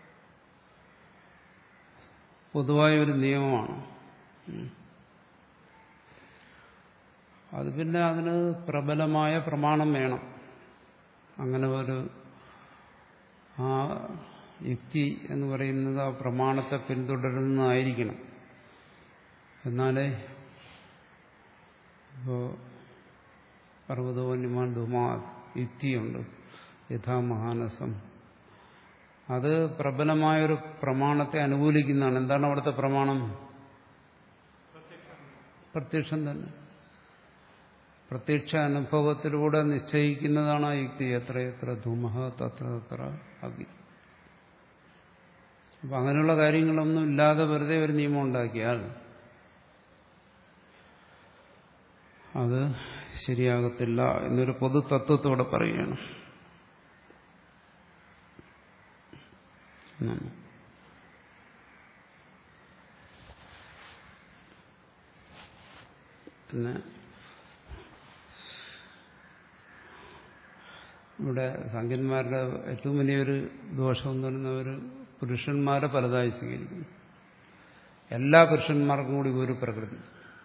പൊതുവായൊരു നിയമമാണ്. അത് പിന്നെ അതിന് പ്രബലമായ പ്രമാണം വേണം. അങ്ങനെ ഒരു ആ യുക്തി എന്ന് പറയുന്നത് ആ പ്രമാണത്തെ പിന്തുടരുന്നതായിരിക്കണം. എന്നാലേ ഇപ്പോ പർവ്വതോന്യമാൻ ധുമാ യുക്തിയുണ്ട്, യഥാമഹാനസം. അത് പ്രബലമായൊരു പ്രമാണത്തെ അനുകൂലിക്കുന്നതാണ്. എന്താണ് അവിടുത്തെ പ്രമാണം? പ്രത്യക്ഷം തന്നെ. പ്രത്യക്ഷ അനുഭവത്തിലൂടെ നിശ്ചയിക്കുന്നതാണ് ആ യുക്തി. എത്ര എത്ര ധൂമഃ തത്ര തത്ര അഗ്നി. അപ്പം അങ്ങനെയുള്ള കാര്യങ്ങളൊന്നും ഇല്ലാതെ വെറുതെ ഒരു നിയമം ഉണ്ടാക്കിയാൽ അത് ശരിയാകത്തില്ല എന്നൊരു പൊതു തത്വത്തോടെ പറയുകയാണ്. പിന്നെ ഇവിടെ സംഖ്യന്മാരുടെ ഏറ്റവും വലിയൊരു ദോഷം എന്ന് പറയുന്നവർ പുരുഷന്മാരെ പലതായി സ്വീകരിക്കുന്നു. എല്ലാ പുരുഷന്മാർക്കും കൂടി ഒരു പ്രകൃതി.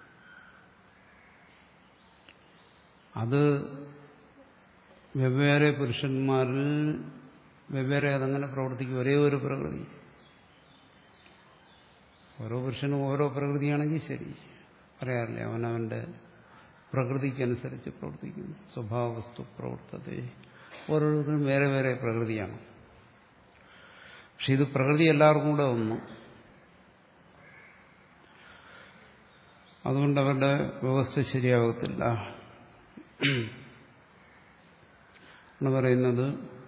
അത് വെവ്വേറെ പുരുഷന്മാരിൽ വെവ്വേറെ അതങ്ങനെ പ്രവർത്തിക്കും. ഒരേ ഒരു പ്രകൃതി. ഓരോ പുരുഷനും ഓരോ പ്രകൃതിയാണെങ്കിൽ ശരി, പറയാറില്ലേ, അവനവന്റെ പ്രകൃതിക്കനുസരിച്ച് പ്രവർത്തിക്കുന്നു. സ്വഭാവവസ്തു പ്രവർത്തത. ഓരോരുത്തരും വേറെ വേറെ പ്രകൃതിയാണ്. പക്ഷെ ഇത് പ്രകൃതി എല്ലാവർക്കും കൂടെ ഒന്ന്. അതുകൊണ്ട് അവരുടെ വ്യവസ്ഥ ശരിയാകത്തില്ല എന്ന് പറയുന്നത്.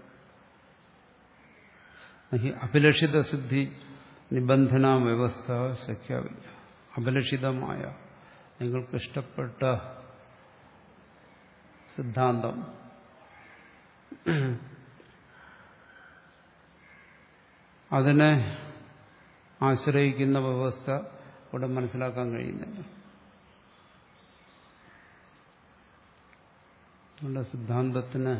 അഭിലഷിത സിദ്ധി നിബന്ധന വ്യവസ്ഥ ശക്യാവില്ല. അഭിലഷിതമായ നിങ്ങൾക്കിഷ്ടപ്പെട്ട സിദ്ധാന്തം അതിനെ ആശ്രയിക്കുന്ന വ്യവസ്ഥ ഇവിടെ മനസ്സിലാക്കാൻ കഴിയുന്നില്ല. നമ്മുടെ സിദ്ധാന്തത്തിന്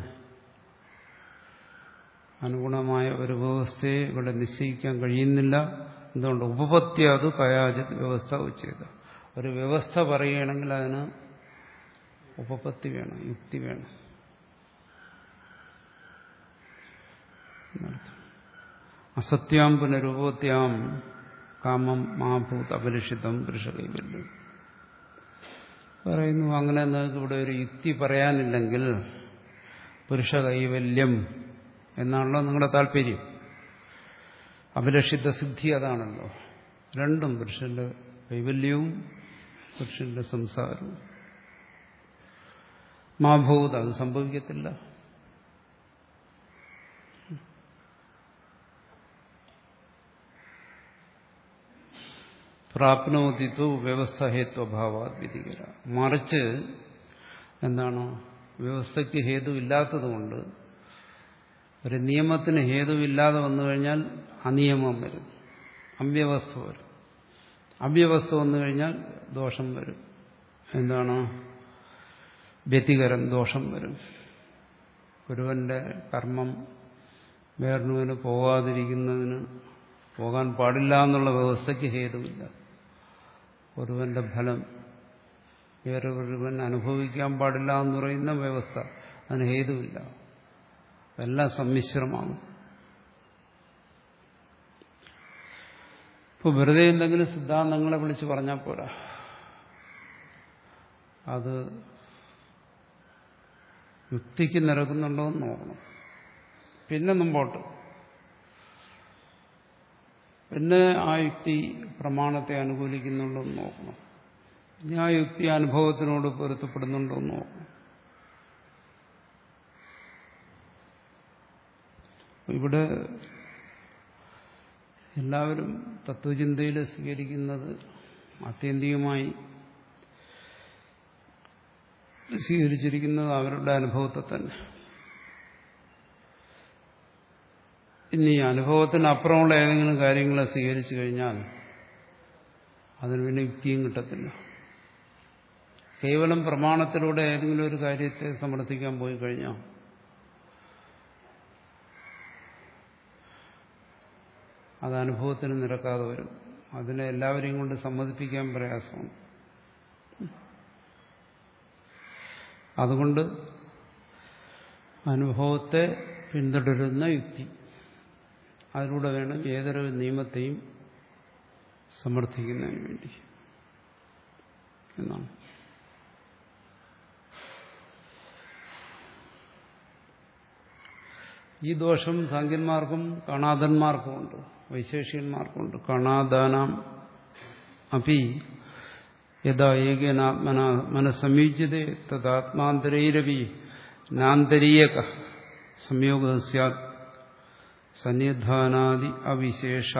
അനുഗുണമായ ഒരു വ്യവസ്ഥയെ ഇവിടെ നിശ്ചയിക്കാൻ കഴിയുന്നില്ല. എന്തുകൊണ്ട്? ഉപപത്തി അത് കയാചിത് വ്യവസ്ഥ ഉച്ചേത. ഒരു വ്യവസ്ഥ പറയുകയാണെങ്കിൽ അതിന് ഉപപത്തി വേണം, യുക്തി വേണം. അസത്യാം പുനരുപത്യാം കാമം മാഭൂത് അപരിഷിതം പുരുഷകൈവല്യം പറയുന്നു. അങ്ങനെ നിങ്ങൾക്ക് ഇവിടെ ഒരു യുക്തി പറയാനില്ലെങ്കിൽ പുരുഷകൈവല്യം എന്നാണല്ലോ നിങ്ങളുടെ താല്പര്യം. അഭിലഷിത സിദ്ധി അതാണല്ലോ. രണ്ടും, പുരുഷന്റെ കൈവല്യവും പുരുഷന്റെ സംസാരവും. മാഭൂത്, അത് സംഭവിക്കത്തില്ല. പ്രാപ്നോതിത്വ വ്യവസ്ഥ ഹേത്വഭാവാത് വിധികര. മറിച്ച് എന്താണ്, വ്യവസ്ഥയ്ക്ക് ഹേതുവില്ലാത്തതുകൊണ്ട്, ഒരു നിയമത്തിന് ഹേതുവില്ലാതെ വന്നു കഴിഞ്ഞാൽ അനിയമം വരും, അവ്യവസ്ഥ വരും. അവ്യവസ്ഥ വന്നു കഴിഞ്ഞാൽ ദോഷം വരും. എന്താണ്? വ്യതികരം, ദോഷം വരും. ഒരുവന്റെ കർമ്മം വേറൊരുവന് പോകാതിരിക്കുന്നതിന്, പോകാൻ പാടില്ല എന്നുള്ള വ്യവസ്ഥയ്ക്ക് ഹേതുവില്ല. ഒരുവന്റെ ഫലം വേറൊരുവൻ അനുഭവിക്കാൻ പാടില്ല എന്ന് പറയുന്ന വ്യവസ്ഥ, അതിന് ഹേതുവില്ല. എല്ലാം സമ്മിശ്രമാണ്. ഇപ്പോൾ വെറുതെ എന്തെങ്കിലും സിദ്ധാന്തങ്ങളെ വിളിച്ച് പറഞ്ഞാൽ പോരാ, അത് യുക്തിക്ക് നിരക്കുന്നുണ്ടോ എന്ന് നോക്കണം. പിന്നെ മുമ്പോട്ട്, പിന്നെ ആ യുക്തി പ്രമാണത്തെ അനുകൂലിക്കുന്നുണ്ടോ എന്ന് നോക്കണം. ഇനി ആ യുക്തി അനുഭവത്തിനോട് പൊരുത്തപ്പെടുന്നുണ്ടോ എന്ന് നോക്കണം. ഇവിടെ എല്ലാവരും തത്വചിന്തയിൽ സ്വീകരിക്കുന്നത് ആത്യന്തികമായി സ്വീകരിച്ചിരിക്കുന്നത് അവരുടെ അനുഭവത്തെ തന്നെ. ഇനി അനുഭവത്തിനപ്പുറമുള്ള ഏതെങ്കിലും കാര്യങ്ങളെ സ്വീകരിച്ചു കഴിഞ്ഞാൽ അതിന് പിന്നെ യുക്തിയും കിട്ടത്തില്ല. കേവലം പ്രമാണത്തിലൂടെ ഏതെങ്കിലും ഒരു കാര്യത്തെ സമർത്ഥിക്കാൻ പോയി കഴിഞ്ഞാൽ അത് അനുഭവത്തിന് നിരക്കാതെ വരും. അതിനെ എല്ലാവരെയും കൊണ്ട് സമ്മതിപ്പിക്കാൻ പ്രയാസമാണ്. അതുകൊണ്ട് അനുഭവത്തെ പിന്തുടരുന്ന യുക്തി, അതിലൂടെ വേണം ഏതൊരു നിയമത്തെയും സമർത്ഥിക്കുന്നതിന് വേണ്ടി എന്നാണ്. ഈ ദോഷം സാഖ്യന്മാർക്കും കണാദന്മാർക്കുമുണ്ട്, വൈശേഷികന്മാർക്കുണ്ട്. കണാദാനാം അപ്പി യഥാ ഏകേനാത്മന മനസ്സമീജ്യതേ തദാത്മാന്തരൈരവി നാന്തരീയക സംയോഗ സ്യാത് സന്നിധാനാദി അവിശേഷ.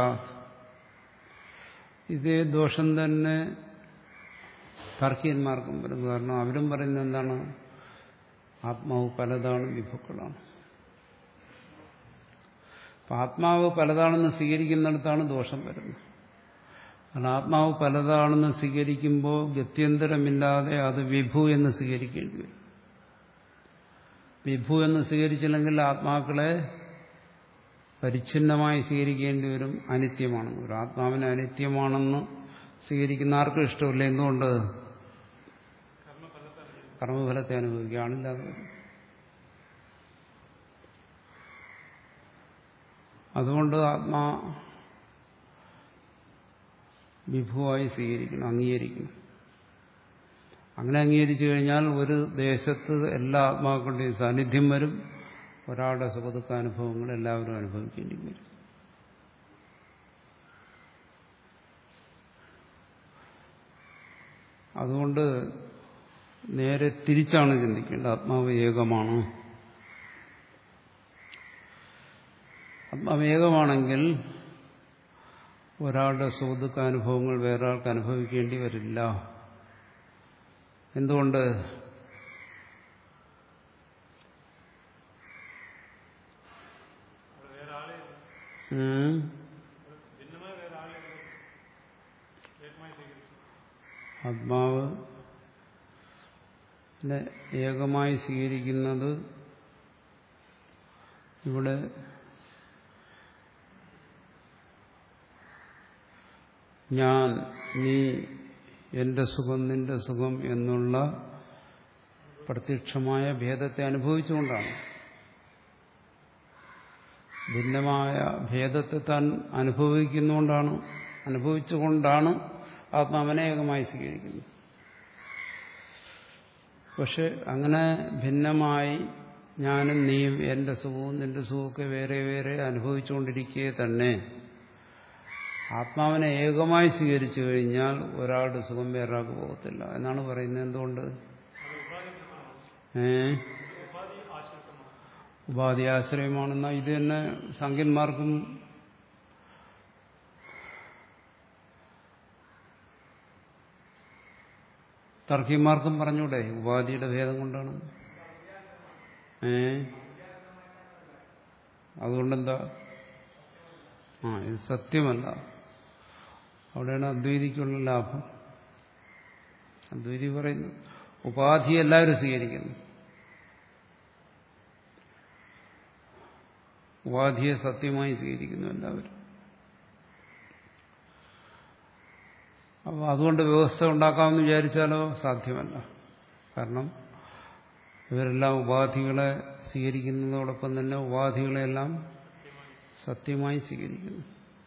ഇതേ ദോഷം തന്നെ താർക്കികന്മാർക്കും വരും. കാരണം അവരും പറയുന്നത് എന്താണ്? ആത്മാവ് പലതാണ്, വിഭുക്കളാണ്. അപ്പം ആത്മാവ് പലതാണെന്ന് സ്വീകരിക്കുന്നിടത്താണ് ദോഷം വരുന്നത്. കാരണം ആത്മാവ് പലതാണെന്ന് സ്വീകരിക്കുമ്പോൾ ഗത്യന്തരമില്ലാതെ അത് വിഭു എന്ന് സ്വീകരിക്കേണ്ടി വരും. വിഭു എന്ന് സ്വീകരിച്ചില്ലെങ്കിൽ ആത്മാക്കളെ പരിച്ഛിന്നമായി സ്വീകരിക്കേണ്ടി വരും. അനിത്യമാണ്. ഒരു ആത്മാവിനെ അനിത്യമാണെന്ന് സ്വീകരിക്കുന്ന ആർക്കും ഇഷ്ടമില്ല. എന്തുകൊണ്ട്? കർമ്മഫലത്തെ അനുഭവിക്കുകയാണില്ലാതെ വരും. അതുകൊണ്ട് ആത്മാ വിഭുവായി സ്വീകരിക്കണം, അംഗീകരിക്കണം. അങ്ങനെ അംഗീകരിച്ചു കഴിഞ്ഞാൽ ഒരു ദേശത്ത് എല്ലാ ആത്മാക്കളുടെയും സാന്നിധ്യം വരും. ഒരാളുടെ സുഖദുഃഖ അനുഭവങ്ങൾ എല്ലാവരും അനുഭവിക്കേണ്ടി വരും. അതുകൊണ്ട് നേരെ തിരിച്ചാണ് ചിന്തിക്കേണ്ടത്. ആത്മാവ് ഏകമാണ്. ആത്മാവ് ഏകമാണെങ്കിൽ ഒരാളുടെ സുഖദുഃഖ അനുഭവങ്ങൾ വേറൊരാൾക്ക് അനുഭവിക്കേണ്ടി വരില്ല. എന്തുകൊണ്ട്? ആത്മാവ് ഏകമായി സ്വീകരിക്കുന്നത് ഇവിടെ ഞാൻ, നീ, എന്റെ സുഖം, നിന്റെ സുഖം എന്നുള്ള പ്രത്യക്ഷമായ ഭേദത്തെ അനുഭവിച്ചുകൊണ്ടാണ്. ഭിന്നമായ ഭേദത്തെ താൻ അനുഭവിക്കുന്നുകൊണ്ടാണ് അനുഭവിച്ചുകൊണ്ടാണ് ആത്മാവിനെ ഏകമായി സ്വീകരിക്കുന്നത്. പക്ഷെ അങ്ങനെ ഭിന്നമായി ഞാനും നീയും എന്റെ സുഖവും നിന്റെ സുഖമൊക്കെ വേറെ വേറെ അനുഭവിച്ചുകൊണ്ടിരിക്കെ തന്നെ ആത്മാവിനെ ഏകമായി സ്വീകരിച്ചു കഴിഞ്ഞാൽ ഒരാളുടെ സുഖം വേറൊരാൾക്ക് പോകത്തില്ല എന്നാണ് പറയുന്നത്. എന്തുകൊണ്ട്? ഏ ഉപാധി ആശ്രയമാണെന്ന ഇത് തന്നെ സംഖ്യന്മാർക്കും തർക്കിമാർക്കും പറഞ്ഞൂടെ ഉപാധിയുടെ ഭേദം കൊണ്ടാണ്. ഏ അതുകൊണ്ടെന്താ? ആ ഇത് സത്യമല്ല. അവിടെയാണ് അദ്വൈതിക്കുള്ള ലാഭം. അദ്വൈതി പറയുന്നു ഉപാധി എല്ലാവരും സ്വീകരിക്കുന്നു, ഉപാധിയെ സത്യമായി സ്വീകരിക്കുന്നു എല്ലാവരും. അപ്പോൾ അതുകൊണ്ട് വ്യവസ്ഥ ഉണ്ടാക്കാമെന്ന് വിചാരിച്ചാലോ സാധ്യമല്ല. കാരണം ഇവരെല്ലാം ഉപാധികളെ സ്വീകരിക്കുന്നതോടൊപ്പം തന്നെ ഉപാധികളെല്ലാം സത്യമായി സ്വീകരിക്കുന്നു.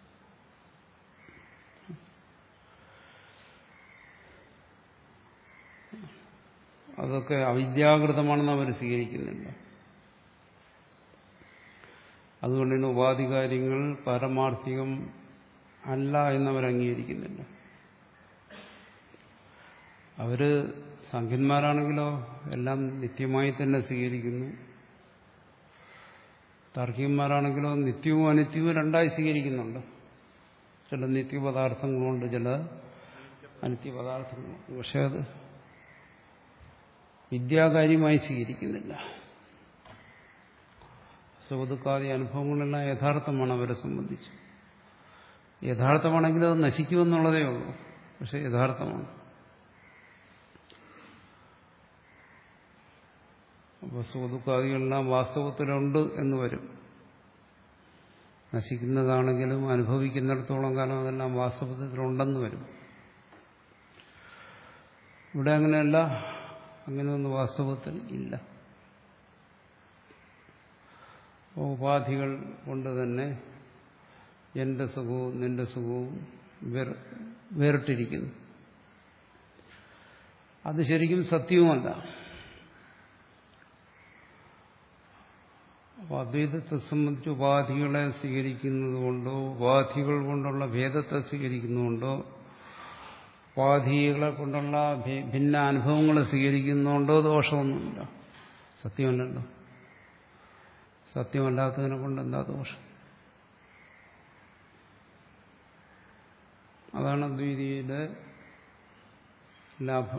അതൊക്കെ അവിദ്യാകൃതമാണെന്ന് അവർ സ്വീകരിക്കുന്നില്ല. അതുകൊണ്ട് തന്നെ ഉപാധി കാര്യങ്ങൾ പാരമാർത്ഥികം അല്ല എന്നവർ അംഗീകരിക്കുന്നില്ല. അവര് സംഖ്യന്മാരാണെങ്കിലോ എല്ലാം നിത്യമായി തന്നെ സ്വീകരിക്കുന്നു. താർക്കികന്മാരാണെങ്കിലോ നിത്യവും അനിത്യവും രണ്ടായി സ്വീകരിക്കുന്നുണ്ട്. ചില നിത്യപദാർത്ഥങ്ങളുണ്ട്, ചില അനിത്യപദാർത്ഥങ്ങളുണ്ട്. പക്ഷെ അത് വിദ്യാകാര്യമായി സ്വീകരിക്കുന്നില്ല. സുഖദുഃഖാദി അനുഭവങ്ങളെല്ലാം യഥാർത്ഥമാണ് അവരെ സംബന്ധിച്ച്. യഥാർത്ഥമാണെങ്കിലും അത് നശിക്കുമെന്നുള്ളതേ ഉള്ളൂ. പക്ഷെ യഥാർത്ഥമാണ്. അപ്പോൾ സുഖദുഃഖാദികളെല്ലാം വാസ്തവത്തിലുണ്ട് എന്ന് വരും. നശിക്കുന്നതാണെങ്കിലും അനുഭവിക്കുന്നിടത്തോളം കാലം അതെല്ലാം വാസ്തവത്തിലുണ്ടെന്ന് വരും. ഇവിടെ അങ്ങനെയല്ല, അങ്ങനെയൊന്നും വാസ്തവത്തിൽ ഇല്ല. ഉപാധികൾ കൊണ്ട് തന്നെ എന്റെ സുഖവും നിന്റെ സുഖവും വേറിട്ടിരിക്കുന്നു. അത് ശരിക്കും സത്യവുമല്ല. അപ്പോൾ അദ്വൈതത്തെ സംബന്ധിച്ച് ഉപാധികളെ സ്വീകരിക്കുന്നതുകൊണ്ടോ ഉപാധികൾ കൊണ്ടുള്ള ഭേദത്തെ സ്വീകരിക്കുന്നതുകൊണ്ടോ ഉപാധികളെ കൊണ്ടുള്ള ഭിന്ന അനുഭവങ്ങളെ സ്വീകരിക്കുന്നതുകൊണ്ടോ ദോഷമൊന്നുമില്ല. സത്യമല്ലല്ലോ. സത്യമല്ലാത്തതിനെ കൊണ്ട് എന്താ ദോഷം? അതാണ് അദ്വൈതിയുടെ ലാഭം.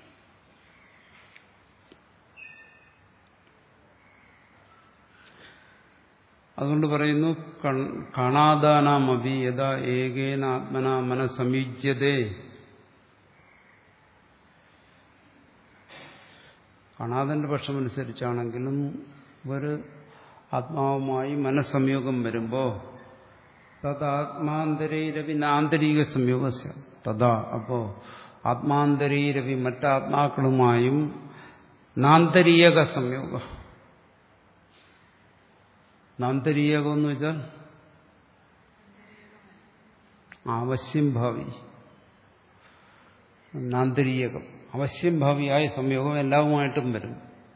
അതുകൊണ്ട് പറയുന്നു കണാദാനാമപി യഥാ ഏകേന ആത്മന മനസ്സംയുജ്യതേ. കണാദന്റെ പക്ഷമനുസരിച്ചാണെങ്കിലും ഒരു ആത്മാവുമായി മനസ്സംയോഗം വരുമ്പോൾ തദാത്മാന്തരൈരവി ആന്തരിക സംയോഗസ്യ തഥാ അപ്പോ ആത്മാന്തരൈരവി മറ്റാത്മാക്കളുമായും നാന്തരീയക സംയോഗം. നാന്തരീയകം എന്ന് വെച്ചാൽ അവശ്യം ഭാവി. നാന്തരീയകം അവശ്യം ഭാവിയായ സംയോഗം എല്ലാവുമായിട്ടും വരും.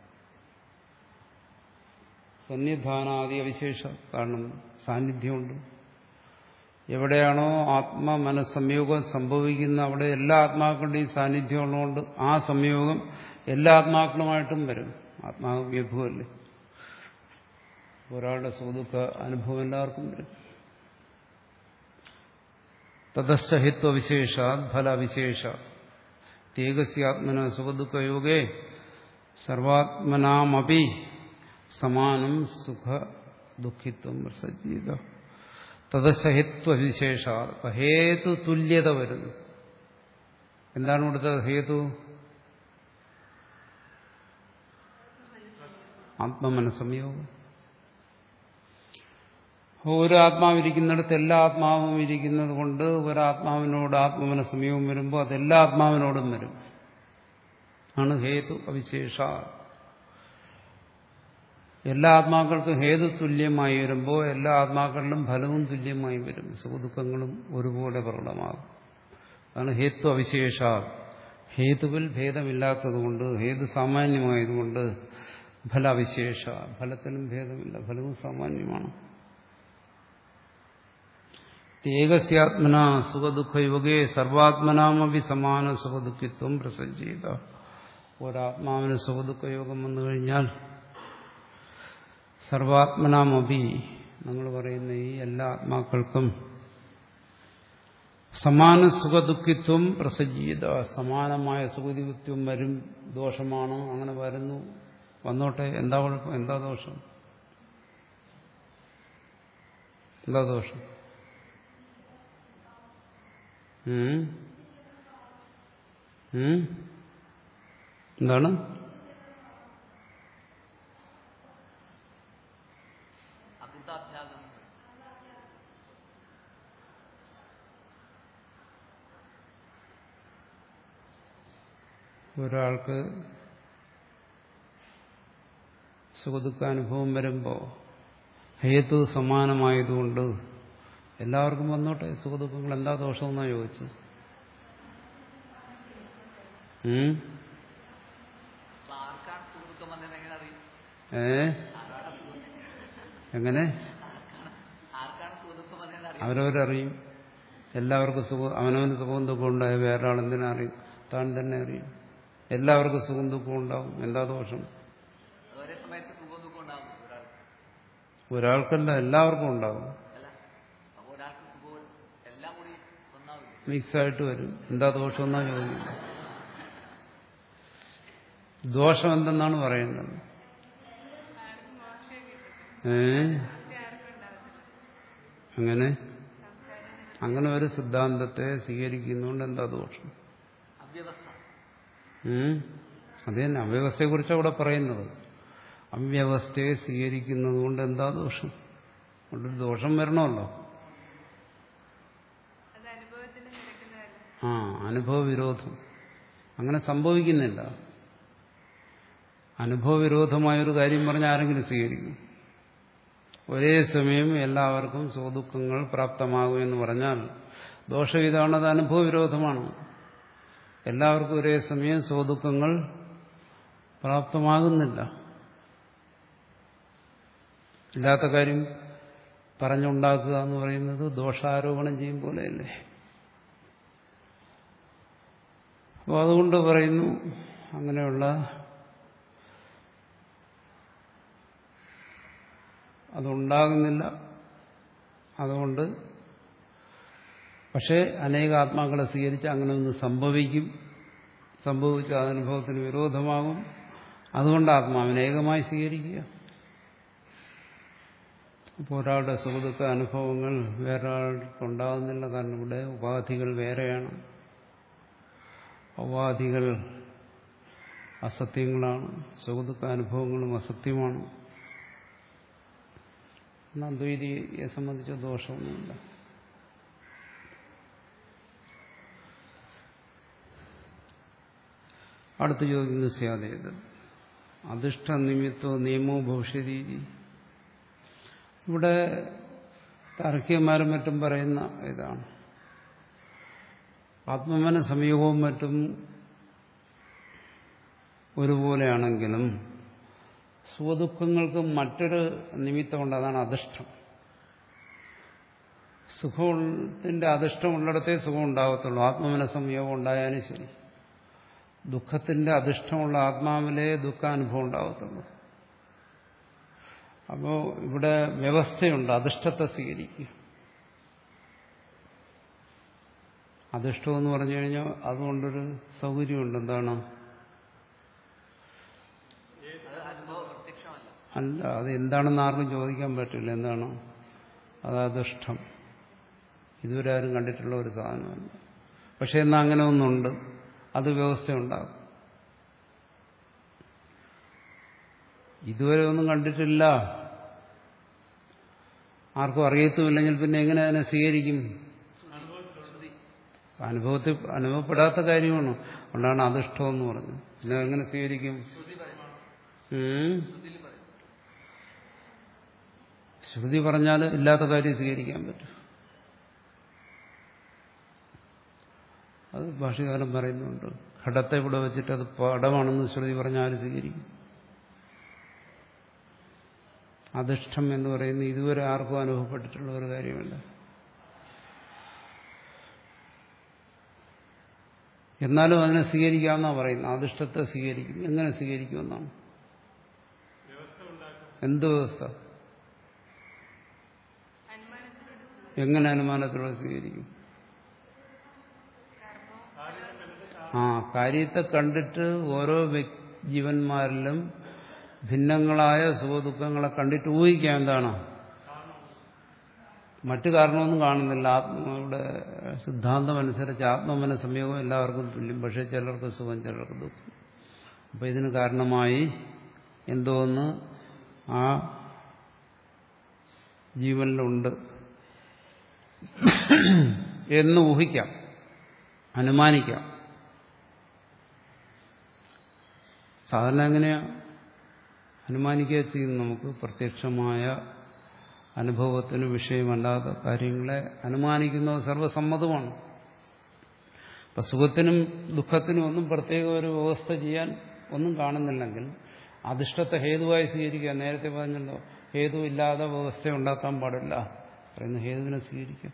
സന്നിധാനാദി അവിശേഷ കാരണം സാന്നിധ്യമുണ്ട്. എവിടെയാണോ ആത്മ മനസ്സംയോഗം സംഭവിക്കുന്ന അവിടെ എല്ലാ ആത്മാക്കളുടെയും സാന്നിധ്യം ഉള്ളതുകൊണ്ട് ആ സംയോഗം എല്ലാ ആത്മാക്കളുമായിട്ടും വരും. ആത്മാവ് വ്യഭുവല്ലേ. ഒരാളുടെ സുഖദുഃഖ അനുഭവം എല്ലാവർക്കും വരും. തതശ്ചഹിത്വവിശേഷാത് ഫലവിശേഷ തേകസ്യാത്മന സുഖദുഃഖയോഗേ സർവാത്മനാമപി സമാനം സുഖ ദുഃഖിത്വം പ്രസജ്ജീത. തതശ്ചഹിത്വവിശേഷ ഹേതു തുല്യത വരുന്നു. എന്താണ് ഇവിടുത്തെ ഹേതു? ആത്മമനസ്സംയോഗം. ഒരു ആത്മാവിരിക്കുന്നിടത്ത് എല്ലാ ആത്മാവും ഇരിക്കുന്നത് കൊണ്ട് ഒരാത്മാവിനോട് ആത്മമനസ്സംയോഗം വരുമ്പോൾ അതെല്ലാ ആത്മാവിനോടും വരും. ആണ് ഹേതു അവിശേഷ. എല്ലാ ആത്മാക്കൾക്കും ഹേതു തുല്യമായി വരുമ്പോൾ എല്ലാ ആത്മാക്കളിലും ഫലവും തുല്യമായി വരും. സുഖദുഃഖങ്ങളും ഒരുപോലെ പ്രകടമാകും. അതാണ് ഹേതു അവിശേഷ. ഹേതുവിൽ ഭേദമില്ലാത്തതുകൊണ്ട്, ഹേതു സാമാന്യമായതുകൊണ്ട് ഫലവിശേഷ. ഫലത്തിനും ഭേദമില്ല, ഫലവും സാമാന്യമാണ്. ഏകസ്യാത്മന സുഖദുഃഖയോഗേ സർവാത്മനാമപി സമാന സുഖദുഃഖിത്വം പ്രസജ്ജീത. ഒരാത്മാവിന് സുഖദുഃഖയോഗം വന്നു കഴിഞ്ഞാൽ സർവാത്മനാമപി, നമ്മൾ പറയുന്ന ഈ എല്ലാ ആത്മാക്കൾക്കും സമാന സുഖദുഃഖിത്വം പ്രസജ്ജീത, സമാനമായ സുഖദുഃഖിത്വം വരും. ദോഷമാണ്, അങ്ങനെ വരുന്നു, വന്നോട്ടെ, എന്താ കുഴപ്പം, എന്താ ദോഷം, എന്താ ദോഷം? ഉം? ഉം? എന്താണ്? ഒരാൾക്ക് സുഖദുഃഖാനുഭവം വരുമ്പോൾ ഹേതു സമാനമായതുകൊണ്ട് എല്ലാവർക്കും വന്നോട്ടെ സുഖദുഃഖങ്ങൾ, എന്താ ദോഷമെന്നാണ് ചോദിച്ചത്. ഏ എങ്ങനെ അവരവരറിയും. എല്ലാവർക്കും സുഖം, അവനവന് സുഖവും ദുഃഖം ഉണ്ടായ വേറെ ആൾ എന്തിനാ അറിയും? താൻ തന്നെ അറിയും. എല്ലാവർക്കും സുഖം ദുഃഖം ഉണ്ടാവും, എന്താ ദോഷം? ഒരാൾക്കല്ല, എല്ലാവർക്കും ഉണ്ടാവും, മിക്സായിട്ട് വരും, എന്താ ദോഷം എന്നാ ചോദിക്കുന്നത്. ദോഷം എന്തെന്നാണ് പറയേണ്ടത്? ഏ അങ്ങനെ അങ്ങനെ ഒരു സിദ്ധാന്തത്തെ സ്വീകരിക്കുന്നതുകൊണ്ട് എന്താ ദോഷം? അത് തന്നെ അവ്യവസ്ഥയെക്കുറിച്ച് അവിടെ പറയുന്നത്. അവ്യവസ്ഥയെ സ്വീകരിക്കുന്നത് കൊണ്ട് എന്താ ദോഷം? കൊണ്ടൊരു ദോഷം വരണമല്ലോ. ആ അനുഭവ വിരോധം അങ്ങനെ സംഭവിക്കുന്നില്ല. അനുഭവ വിരോധമായൊരു കാര്യം പറഞ്ഞാൽ ആരെങ്കിലും സ്വീകരിക്കും? ഒരേ സമയം എല്ലാവർക്കും സുഖദുഃഖങ്ങൾ പ്രാപ്തമാകുമെന്ന് പറഞ്ഞാൽ ദോഷം ഇതാണ്, അത് അനുഭവ വിരോധമാണ്. എല്ലാവർക്കും ഒരേ സമയം സുഖദുഃഖങ്ങൾ പ്രാപ്തമാകുന്നില്ല. ഇല്ലാത്ത കാര്യം പറഞ്ഞുണ്ടാക്കുക എന്ന് പറയുന്നത് ദോഷാരോപണം ചെയ്യും പോലെയല്ലേ. അപ്പോൾ അതുകൊണ്ട് പറയുന്നു അങ്ങനെയുള്ള അതുണ്ടാകുന്നില്ല. അതുകൊണ്ട് പക്ഷേ അനേക ആത്മാക്കളെ സ്വീകരിച്ച് അങ്ങനെ ഒന്ന് സംഭവിക്കും. സംഭവിച്ച അനുഭവത്തിന് വിരോധമാകും. അതുകൊണ്ട് ആത്മാവിനെ ഏകമായി സ്വീകരിക്കുക. അപ്പോൾ ഒരാളുടെ സുഖദുഃഖ അനുഭവങ്ങൾ വേറൊരാൾക്കുണ്ടാകുന്നില്ല. കാരണം ഇവിടെ ഉപാധികൾ വേറെയാണ്. ഉപാധികൾ അസത്യങ്ങളാണ്, സുഖദുഃഖ അനുഭവങ്ങളും അസത്യമാണ്. എന്നാൽ അദ്വൈതിയെ സംബന്ധിച്ച ദോഷമൊന്നുമില്ല. അടുത്ത് ചോദിക്കുന്നത് സ്യാദേത് അധിഷ്ഠനിമിത്തോ നിയമോ ഭവിഷ്യതി. ഇവിടെ താർക്കികന്മാരും മറ്റും പറയുന്ന ഇതാണ്. ആത്മമന സംയോഗവും മറ്റും ഒരുപോലെയാണെങ്കിലും സുഖദുഃഖങ്ങൾക്ക് മറ്റൊരു നിമിത്തമുണ്ട്, അതാണ് അധിഷ്ഠം. സുഖത്തിന്റെ അധിഷ്ഠമുള്ളിടത്തേ സുഖം ഉണ്ടാകത്തുള്ളൂ. ആത്മമന സംയോഗം ഉണ്ടായാലും ശരി, ദുഃഖത്തിന്റെ അധിഷ്ഠമുള്ള ആത്മാവിലെ ദുഃഖാനുഭവം ഉണ്ടാകത്തുള്ളൂ. അപ്പോൾ ഇവിടെ വ്യവസ്ഥയുണ്ട്, അധിഷ്ഠത്തെ സ്വീകരിക്കുക. അധിഷ്ഠം എന്ന് പറഞ്ഞു കഴിഞ്ഞാൽ അതുകൊണ്ടൊരു സൗകര്യമുണ്ട്. എന്താണ്? അല്ല, അത് എന്താണെന്ന് ആർക്കും ചോദിക്കാൻ പറ്റില്ല. എന്താണ് അത്? അധിഷ്ഠം ഇതുവരെ ആരും കണ്ടിട്ടുള്ള ഒരു സാധനമല്ല. പക്ഷെ എന്നാൽ അങ്ങനെ ഒന്നുണ്ട്, അത് വ്യവസ്ഥയുണ്ടാകും. ഇതുവരെ ഒന്നും കണ്ടിട്ടില്ല, ആർക്കും അറിയത്തുമില്ലെങ്കിൽ പിന്നെ എങ്ങനെ അതിനെ സ്വീകരിക്കും? അനുഭവത്തിൽ അനുഭവപ്പെടാത്ത കാര്യമാണ്. അതുകൊണ്ടാണ് അധിഷ്ഠം എന്ന് പറഞ്ഞത്. പിന്നെ എങ്ങനെ സ്വീകരിക്കും? ശ്രുതി പറഞ്ഞാൽ ഇല്ലാത്ത കാര്യം സ്വീകരിക്കാൻ പറ്റും. അത് ഭാഷ്യകാരൻ പറയുന്നുണ്ട്. ഘടത്തെ ഇവിടെ വെച്ചിട്ട് അത് പടമാണെന്ന് ശ്രുതി പറഞ്ഞാൽ ആര് സ്വീകരിക്കും? അധിഷ്ഠം എന്ന് പറയുന്നത് ഇതുവരെ ആർക്കും അനുഭവപ്പെട്ടിട്ടുള്ള ഒരു കാര്യമല്ല. എന്നാലും അതിനെ സ്വീകരിക്കാമെന്നാണ് പറയുന്നത്. അധിഷ്ഠത്തെ സ്വീകരിക്കും. എങ്ങനെ സ്വീകരിക്കുമെന്നാണ്? എന്ത് വ്യവസ്ഥ? എങ്ങനെ അനുമാനത്തിലൂടെ സ്വീകരിക്കും? ആ കാര്യത്തെ കണ്ടിട്ട് ഓരോ ജീവന്മാരിലും ഭിന്നങ്ങളായ സുഖദുഃഖങ്ങളെ കണ്ടിട്ട് ഊഹിക്കാം. എന്താണ്? മറ്റു കാരണമൊന്നും കാണുന്നില്ല. ആത്മയുടെ സിദ്ധാന്തം അനുസരിച്ച് ആത്മമന സംയോഗം എല്ലാവർക്കും തുല്യം. പക്ഷെ ചിലർക്ക് സുഖം, ചിലർക്ക് ദുഃഖം. അപ്പൊ ഇതിന് കാരണമായി എന്തോന്ന് ആ ജീവനിലുണ്ട് എന്ന് ഊഹിക്കാം, അനുമാനിക്കാം. സാധാരണ എങ്ങനെയാ അനുമാനിക്കുക ചെയ്യുന്നു? നമുക്ക് പ്രത്യക്ഷമായ അനുഭവത്തിന് വിഷയമല്ലാത്ത കാര്യങ്ങളെ അനുമാനിക്കുന്നത് സർവസമ്മതമാണ്. അപ്പൊ സുഖത്തിനും ദുഃഖത്തിനും ഒന്നും പ്രത്യേക ഒരു വ്യവസ്ഥ ചെയ്യാൻ ഒന്നും കാണുന്നില്ലെങ്കിൽ അധിഷ്ഠത്തെ ഹേതുവായി സ്വീകരിക്കുക. നേരത്തെ പറഞ്ഞല്ലോ, ഹേതു ഇല്ലാതെ വ്യവസ്ഥ ഉണ്ടാക്കാൻ പാടില്ല പറയുന്ന ഹേതുവിനെ സ്വീകരിക്കാം.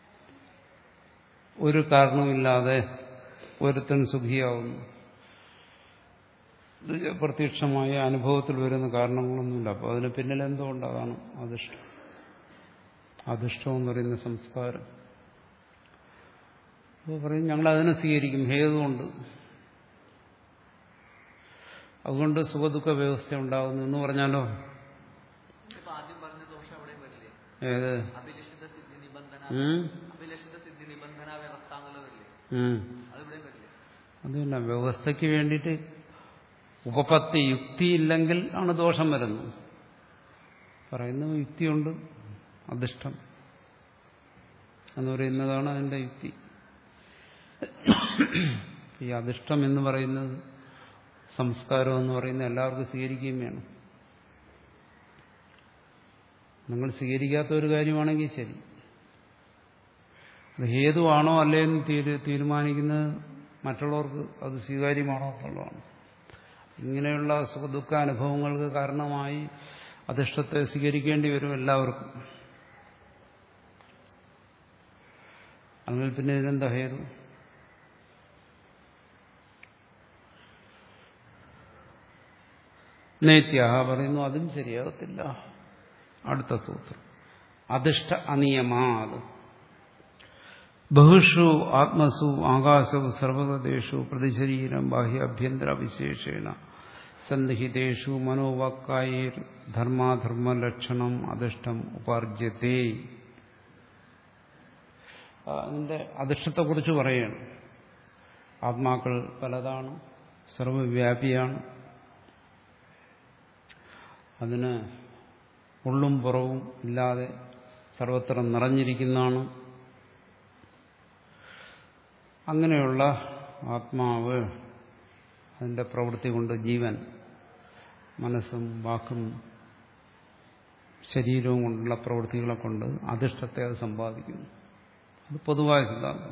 ഒരു കാരണവുമില്ലാതെ ഒരുത്തൻ സുഖിയാവുന്നു. ഇത് പ്രത്യക്ഷമായ അനുഭവത്തിൽ വരുന്ന കാരണങ്ങളൊന്നുമില്ല. അപ്പോൾ അതിന് പിന്നിൽ എന്തുകൊണ്ടാണ്? അധിഷ്ഠം. അധിഷ്ഠം എന്ന് പറയുന്ന സംസ്കാരം. അപ്പോൾ പറയും ഞങ്ങൾ അതിനെ സ്വീകരിക്കും, ഹേതുകൊണ്ട്. അതുകൊണ്ട് സുഖദുഃഖ വ്യവസ്ഥ ഉണ്ടാകുന്നു എന്ന് പറഞ്ഞാലോ? ഏത്? അതല്ല, വ്യവസ്ഥയ്ക്ക് വേണ്ടിയിട്ട് ഉപപത്തി യുക്തിയില്ലെങ്കിൽ ആണ് ദോഷം വരുന്നത്. പറയുന്ന യുക്തിയുണ്ട്. അധിഷ്ഠം എന്ന് പറയുന്നതാണ് അതിന്റെ യുക്തി. ഈ അധിഷ്ഠം എന്ന് പറയുന്നത്, സംസ്കാരം എന്ന് പറയുന്നത് എല്ലാവർക്കും സ്വീകരിക്കുകയും വേണം. നിങ്ങൾ സ്വീകരിക്കാത്ത ഒരു കാര്യമാണെങ്കിൽ ശരി, അത് ഹേതുവാണോ അല്ലേന്ന് തീരുമാനിക്കുന്നത് മറ്റുള്ളവർക്ക് അത് സ്വീകാര്യമാണോ എന്നുള്ളതാണ്. ഇങ്ങനെയുള്ള സുഖദുഃഖ അനുഭവങ്ങൾക്ക് കാരണമായി അധിഷ്ഠത്തെ സ്വീകരിക്കേണ്ടി വരും എല്ലാവർക്കും. അല്ലെങ്കിൽ പിന്നെ ഇതിനെന്താ ഹേതു? നേത്യാഹ പറയുന്നു അതും ശരിയാകത്തില്ല. അടുത്ത സൂത്രം അധിഷ്ഠ അനിയമാത് ബഹുഷു ആത്മസു ആകാശവു സർവഗതേഷു പ്രതിശരീരം ബാഹ്യാഭ്യന്തര വിശേഷേണ സന്നിഹിതേഷു മനോവാക്കായേർ ധർമാധർമ്മലക്ഷണം അധിഷ്ഠം ഉപാർജ്യത്തെ. അതിന്റെ അധിഷ്ഠത്തെക്കുറിച്ച് പറയുകയാണ്. ആത്മാക്കൾ പലതാണ്, സർവവ്യാപിയാണ്, അതിന് ഉള്ളും പുറവും ഇല്ലാതെ സർവത്ര നിറഞ്ഞിരിക്കുന്നതാണ്. അങ്ങനെയുള്ള ആത്മാവ് അതിൻ്റെ പ്രവൃത്തി കൊണ്ട്, ജീവൻ മനസ്സും വാക്കും ശരീരവും കൊണ്ടുള്ള പ്രവൃത്തികളെ കൊണ്ട് അധിഷ്ഠത്തെ അത് സമ്പാദിക്കുന്നു. അത് പൊതുവായ സിദ്ധാന്തം.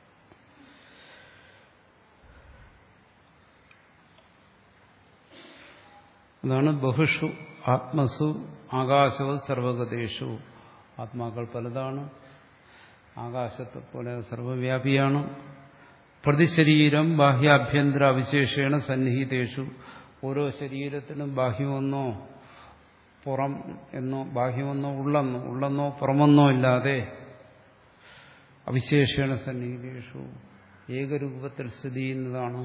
അതാണ് ബഹുഷു ആത്മസു ആകാശവ സർവഗതേഷു. ആത്മാക്കൾ പലതാണ്, ആകാശത്തെ പോലെ സർവവ്യാപിയാണ്. പ്രതിശരീരം ബാഹ്യാഭ്യന്തര വിശേഷേണ സന്നിഹിതേഷു. ഓരോ ശരീരത്തിനും ബാഹ്യമെന്നോ പുറം എന്നോ, ബാഹ്യമെന്നോ ഉള്ളെന്നോ ഉള്ളെന്നോ പുറമെന്നോ ഇല്ലാതെ അവിശേഷേണ സന്നിഹിതേഷു ഏകരൂപത്തിൽ സ്ഥിതി ചെയ്യുന്നതാണ്.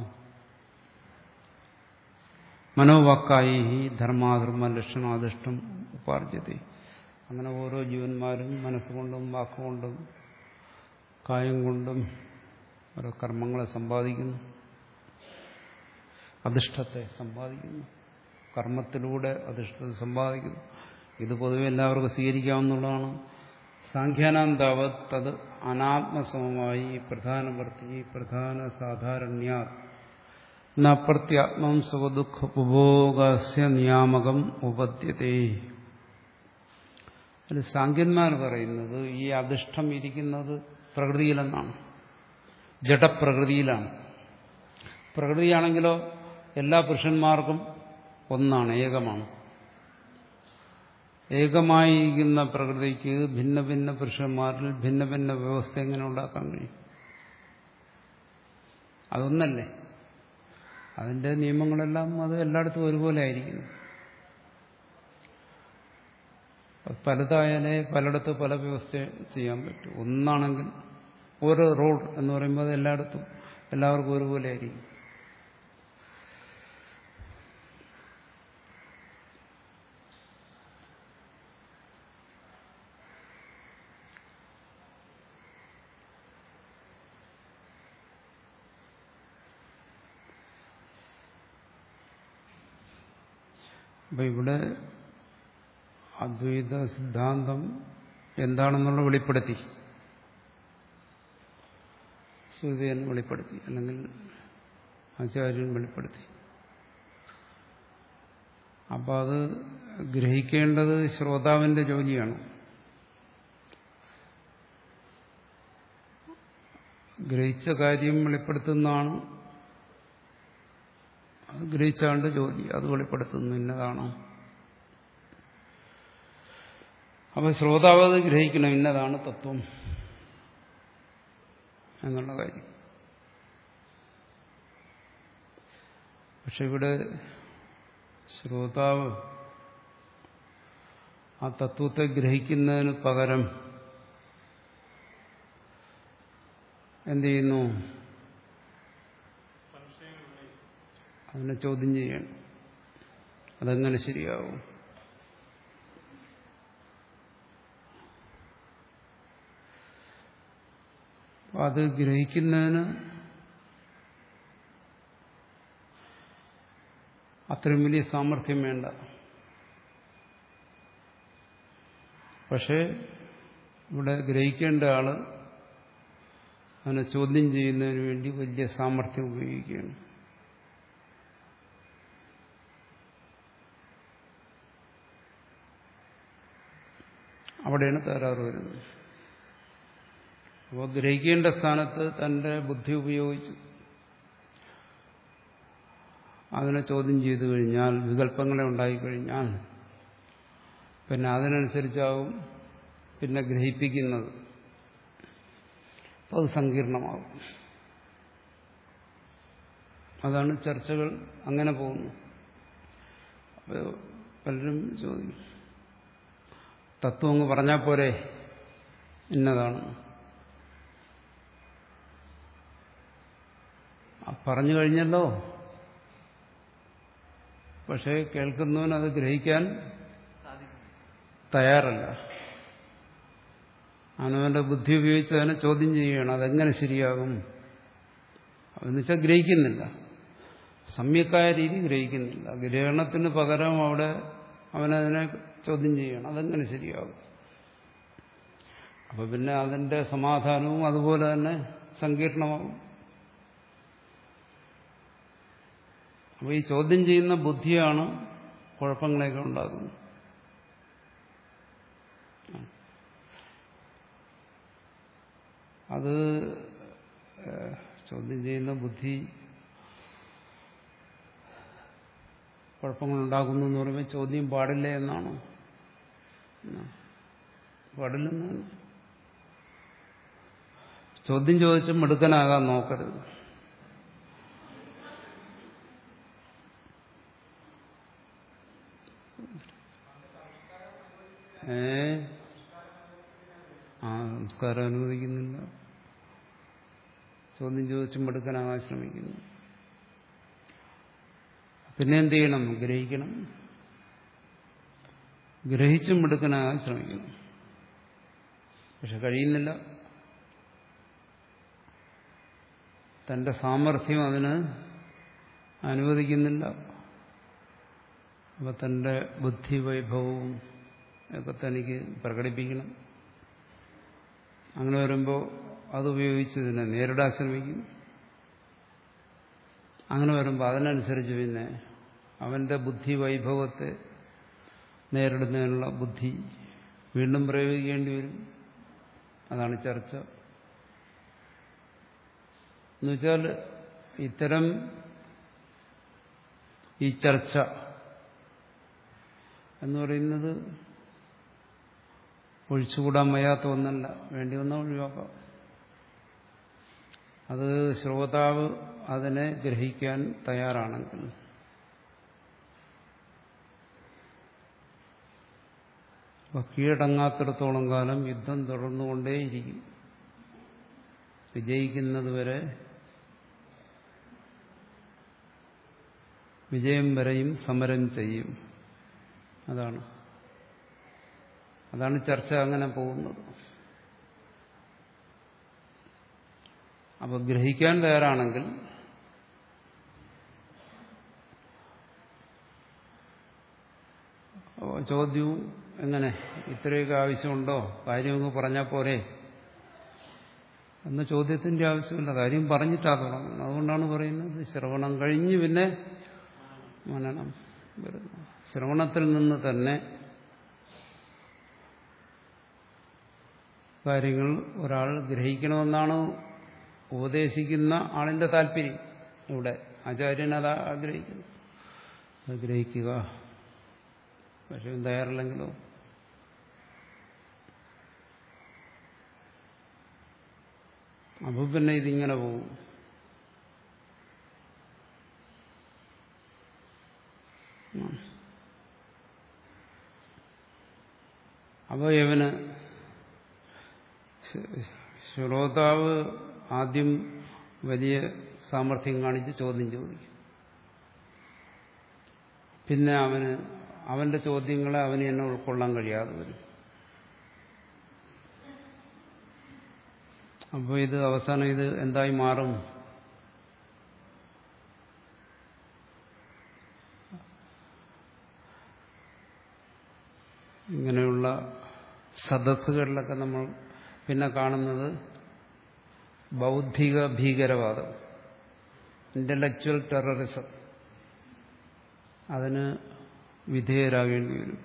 മനോവാക്കായി ധർമാധർമ്മ ലക്ഷണാധിഷ്ഠം ഉപാർജ്യത്തെ. അങ്ങനെ ഓരോ ജീവന്മാരും മനസ്സുകൊണ്ടും വാക്കുകൊണ്ടും കായം കൊണ്ടും ഓരോ കർമ്മങ്ങളെ സമ്പാദിക്കുന്നു, അധിഷ്ഠത്തെ സമ്പാദിക്കുന്നു, കർമ്മത്തിലൂടെ അധിഷ്ഠത്തെ സമ്പാദിക്കുന്നു. ഇത് പൊതുവെ എല്ലാവർക്കും സ്വീകരിക്കാവുന്നതാണ്. സാഖ്യാനാന്താവത് തത് അനാത്മസമമായി പ്രധാനവർത്തി പ്രധാന സാധാരണ്യാ നപ്രത്യാത്മം സുഖദുഃഖ ഉപഭോഗസ്യ നിയാമകം ഉപദ്ധ്യത്തെ. അതിൽ സാഖ്യന്മാർ പറയുന്നത് ഈ അധിഷ്ഠം ഇരിക്കുന്നത് പ്രകൃതിയിലെന്നാണ്, ജഡപ്രകൃതിയിലാണ്. പ്രകൃതിയാണെങ്കിലോ എല്ലാ പുരുഷന്മാർക്കും ഒന്നാണ്, ഏകമാണ്. ഏകമായിരിക്കുന്ന പ്രകൃതിക്ക് ഭിന്ന ഭിന്ന പുരുഷന്മാരിൽ ഭിന്ന ഭിന്ന വ്യവസ്ഥ എങ്ങനെ ഉണ്ടാക്കാൻ കഴിയും? അതൊന്നല്ലേ. അതിന്റെ നിയമങ്ങളെല്ലാം അത് എല്ലായിടത്തും ഒരുപോലെ ആയിരിക്കുന്നു. പലതായാലേ പലയിടത്തും പല വ്യവസ്ഥ ചെയ്യാൻ പറ്റും. ഒന്നാണെങ്കിൽ ഒരു റോഡ് എന്ന് പറയുമ്പോൾ അത് എല്ലായിടത്തും എല്ലാവർക്കും ഒരുപോലെ ആയിരിക്കും. അപ്പൊ ഇവിടെ അദ്വൈത സിദ്ധാന്തം എന്താണെന്നുള്ള വെളിപ്പെടുത്തി, ശ്രുതിയൻ വെളിപ്പെടുത്തി, അല്ലെങ്കിൽ ആചാര്യൻ വെളിപ്പെടുത്തി. അപ്പം അത് ഗ്രഹിക്കേണ്ടത് ശ്രോതാവിന്റെ ജോലിയാണ്. ഗ്രഹിച്ച കാര്യം വെളിപ്പെടുത്തുന്നതാണ് അത് ഗ്രഹിച്ചാണ്ട് ജോലി. അത് വെളിപ്പെടുത്തുന്നു ഇന്നതാണോ. അപ്പൊ ശ്രോതാവ് അത് ഗ്രഹിക്കണം, ഇന്നതാണ് തത്വം എന്നുള്ള കാര്യം. പക്ഷെ ഇവിടെ ശ്രോതാവ് ആ തത്വത്തെ ഗ്രഹിക്കുന്നതിന് പകരം എന്ത് ചെയ്യുന്നു? അതിനെ ചോദ്യം ചെയ്യണം. അതെങ്ങനെ ശരിയാവും? അത് ഗ്രഹിക്കുന്നതിന് അത്രയും വലിയ സാമർഥ്യം വേണ്ട. പക്ഷേ ഇവിടെ ഗ്രഹിക്കേണ്ട ആള് അതിനെ ചോദ്യം ചെയ്യുന്നതിന് വേണ്ടി വലിയ സാമർഥ്യം ഉപയോഗിക്കുകയാണ്. അവിടെയാണ് തകരാറ് വരുന്നത്. അപ്പോൾ ഗ്രഹിക്കേണ്ട സ്ഥാനത്ത് തന്റെ ബുദ്ധി ഉപയോഗിച്ച് അതിനെ ചോദ്യം ചെയ്തു കഴിഞ്ഞാൽ, വികല്പങ്ങളെ ഉണ്ടായിക്കഴിഞ്ഞാൽ, പിന്നെ അതിനനുസരിച്ചാവും പിന്നെ ഗ്രഹിപ്പിക്കുന്നത്. അപ്പോൾ അത് സങ്കീർണമാകും. അതാണ് ചർച്ചകൾ അങ്ങനെ പോകുന്നു. അപ്പോൾ പലരും ചോദിക്കും, തത്വം അങ്ങ് പറഞ്ഞാൽ പോരെ, ഇന്നതാണ്. പറഞ്ഞു കഴിഞ്ഞല്ലോ, പക്ഷേ കേൾക്കുന്നവൻ അത് ഗ്രഹിക്കാൻ തയ്യാറല്ല. അവനവന്റെ ബുദ്ധി ഉപയോഗിച്ച് അതിനെ ചോദ്യം ചെയ്യുകയാണ്. അതെങ്ങനെ ശരിയാകും എന്ന് വെച്ചാൽ ഗ്രഹിക്കുന്നില്ല, സമ്യക്കായ രീതി ഗ്രഹിക്കുന്നില്ല. ഗ്രഹണത്തിന് പകരം അവിടെ അവനതിനെ ചോദ്യം ചെയ്യണം, അതെങ്ങനെ ശരിയാകും. അപ്പൊ പിന്നെ അതിന്റെ സമാധാനവും അതുപോലെ തന്നെ സങ്കീർണമാകും. അപ്പോൾ ഈ ചോദ്യം ചെയ്യുന്ന ബുദ്ധിയാണ് കുഴപ്പങ്ങളെയൊക്കെ ഉണ്ടാക്കുന്നത്. അത് ചോദ്യം ചെയ്യുന്ന ബുദ്ധി കുഴപ്പങ്ങളുണ്ടാക്കുന്നു എന്ന് പറയുമ്പോൾ ചോദ്യം പാടില്ല എന്നാണോ? പാടില്ലെന്നാണ്. ചോദ്യം ചോദിച്ച് മിടുക്കനാകാൻ നോക്കരുത്. ഏ ആ സംസ്കാരം അനുവദിക്കുന്നില്ല. ചോദ്യം ചോദിച്ചും എടുക്കാനാകാൻ ശ്രമിക്കുന്നു. പിന്നെ എന്ത് ചെയ്യണം? ഗ്രഹിക്കണം. ഗ്രഹിച്ചും എടുക്കാനാകാൻ ശ്രമിക്കുന്നു. പക്ഷെ കഴിയുന്നില്ല. തന്റെ സാമർഥ്യം അതിന് അനുവദിക്കുന്നില്ല. അപ്പൊ തന്റെ ബുദ്ധിവൈഭവവും ഒക്കെ തനിക്ക് പ്രകടിപ്പിക്കണം. അങ്ങനെ വരുമ്പോൾ അതുപയോഗിച്ച് ഇതിനെ നേരിടാൻ ശ്രമിക്കും. അങ്ങനെ വരുമ്പോൾ അതിനനുസരിച്ച് പിന്നെ അവന്റെ ബുദ്ധിവൈഭവത്തെ നേരിടുന്നതിനുള്ള ബുദ്ധി വീണ്ടും പ്രയോഗിക്കേണ്ടി വരും. അതാണ് ചർച്ച. എന്നുവെച്ചാൽ ഇത്തരം ഈ ചർച്ച എന്ന് പറയുന്നത് ഒഴിച്ചുകൂടാൻ വയ്യാത്ത ഒന്നല്ല. വേണ്ടി വന്നാൽ ഒഴിവാക്കാം. അത് ശ്രോതാവ് അതിനെ ഗ്രഹിക്കാൻ തയ്യാറാണെങ്കിൽ അപ്പൊ കീഴടങ്ങാത്തിടത്തോളം കാലം യുദ്ധം തുടർന്നുകൊണ്ടേയിരിക്കും. വിജയിക്കുന്നതുവരെ വിജയം വരെയും സമരം ചെയ്യും. അതാണ് അതാണ് ചർച്ച അങ്ങനെ പോകുന്നത്. അപ്പൊ ഗ്രഹിക്കാൻ തയ്യാറാണെങ്കിൽ ചോദ്യവും എങ്ങനെ ഇത്രയൊക്കെ ആവശ്യമുണ്ടോ, കാര്യമൊക്കെ പറഞ്ഞാൽ പോരെ എന്ന ചോദ്യത്തിന്റെ ആവശ്യമില്ല. കാര്യം പറഞ്ഞിട്ടാ തുടങ്ങുന്നത്. അതുകൊണ്ടാണ് പറയുന്നത് ശ്രവണം കഴിഞ്ഞ് പിന്നെ മനനം വരുന്നു. ശ്രവണത്തിൽ നിന്ന് തന്നെ കാര്യങ്ങൾ ഒരാൾ ഗ്രഹിക്കണമെന്നാണ് ഉപദേശിക്കുന്ന ആളിന്റെ താല്പര്യം. ഇവിടെ ആചാര്യൻ അത് ആഗ്രഹിക്കുന്നു, അത് ഗ്രഹിക്കുക. പക്ഷെ തയ്യാറില്ലെങ്കിലോ അപ്പൊ പിന്നെ ഇതിങ്ങനെ പോകും. അപ്പൊ ഇവന് ശ്രോതാവ് ആദ്യം വലിയ സാമർഥ്യം കാണിച്ച് ചോദ്യം ചോദിക്കും. പിന്നെ അവന് അവന്റെ ചോദ്യങ്ങളെ അവന് തന്നെ ഉൾക്കൊള്ളാൻ കഴിയാതെ വരും. അപ്പോൾ ഇത് അവസാനം ഇത് എന്തായി മാറും? ഇങ്ങനെയുള്ള സദസ്സുകളിലൊക്കെ നമ്മൾ പിന്നെ കാണുന്നത് ബൗദ്ധിക ഭീകരവാദം, ഇന്റലക്ച്വൽ ടെററിസം, അതിന് വിധേയരാകേണ്ടി വരും.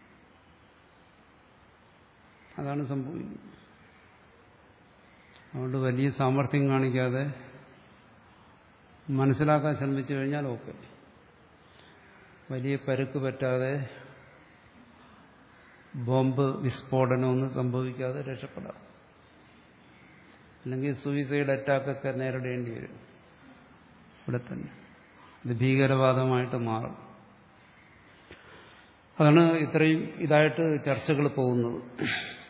അതാണ് സംഭവിക്കുന്നത്. അതുകൊണ്ട് വലിയ സാമർഥ്യം കാണിക്കാതെ മനസ്സിലാക്കാൻ ശ്രമിച്ചു കഴിഞ്ഞാൽ ഓക്കെ. വലിയ പരുക്ക് പറ്റാതെ ബോംബ് വിസ്ഫോടനമൊന്നും സംഭവിക്കാതെ രക്ഷപ്പെടാം. അല്ലെങ്കിൽ സൂയിസൈഡ് അറ്റാക്കൊക്കെ നേരിടേണ്ടി വരും. ഇവിടെ തന്നെ ഇത് ഭീകരവാദമായിട്ട് മാറും. അതാണ് ഇത്രയും ഇതായിട്ട് ചർച്ചകൾ പോകുന്നത്.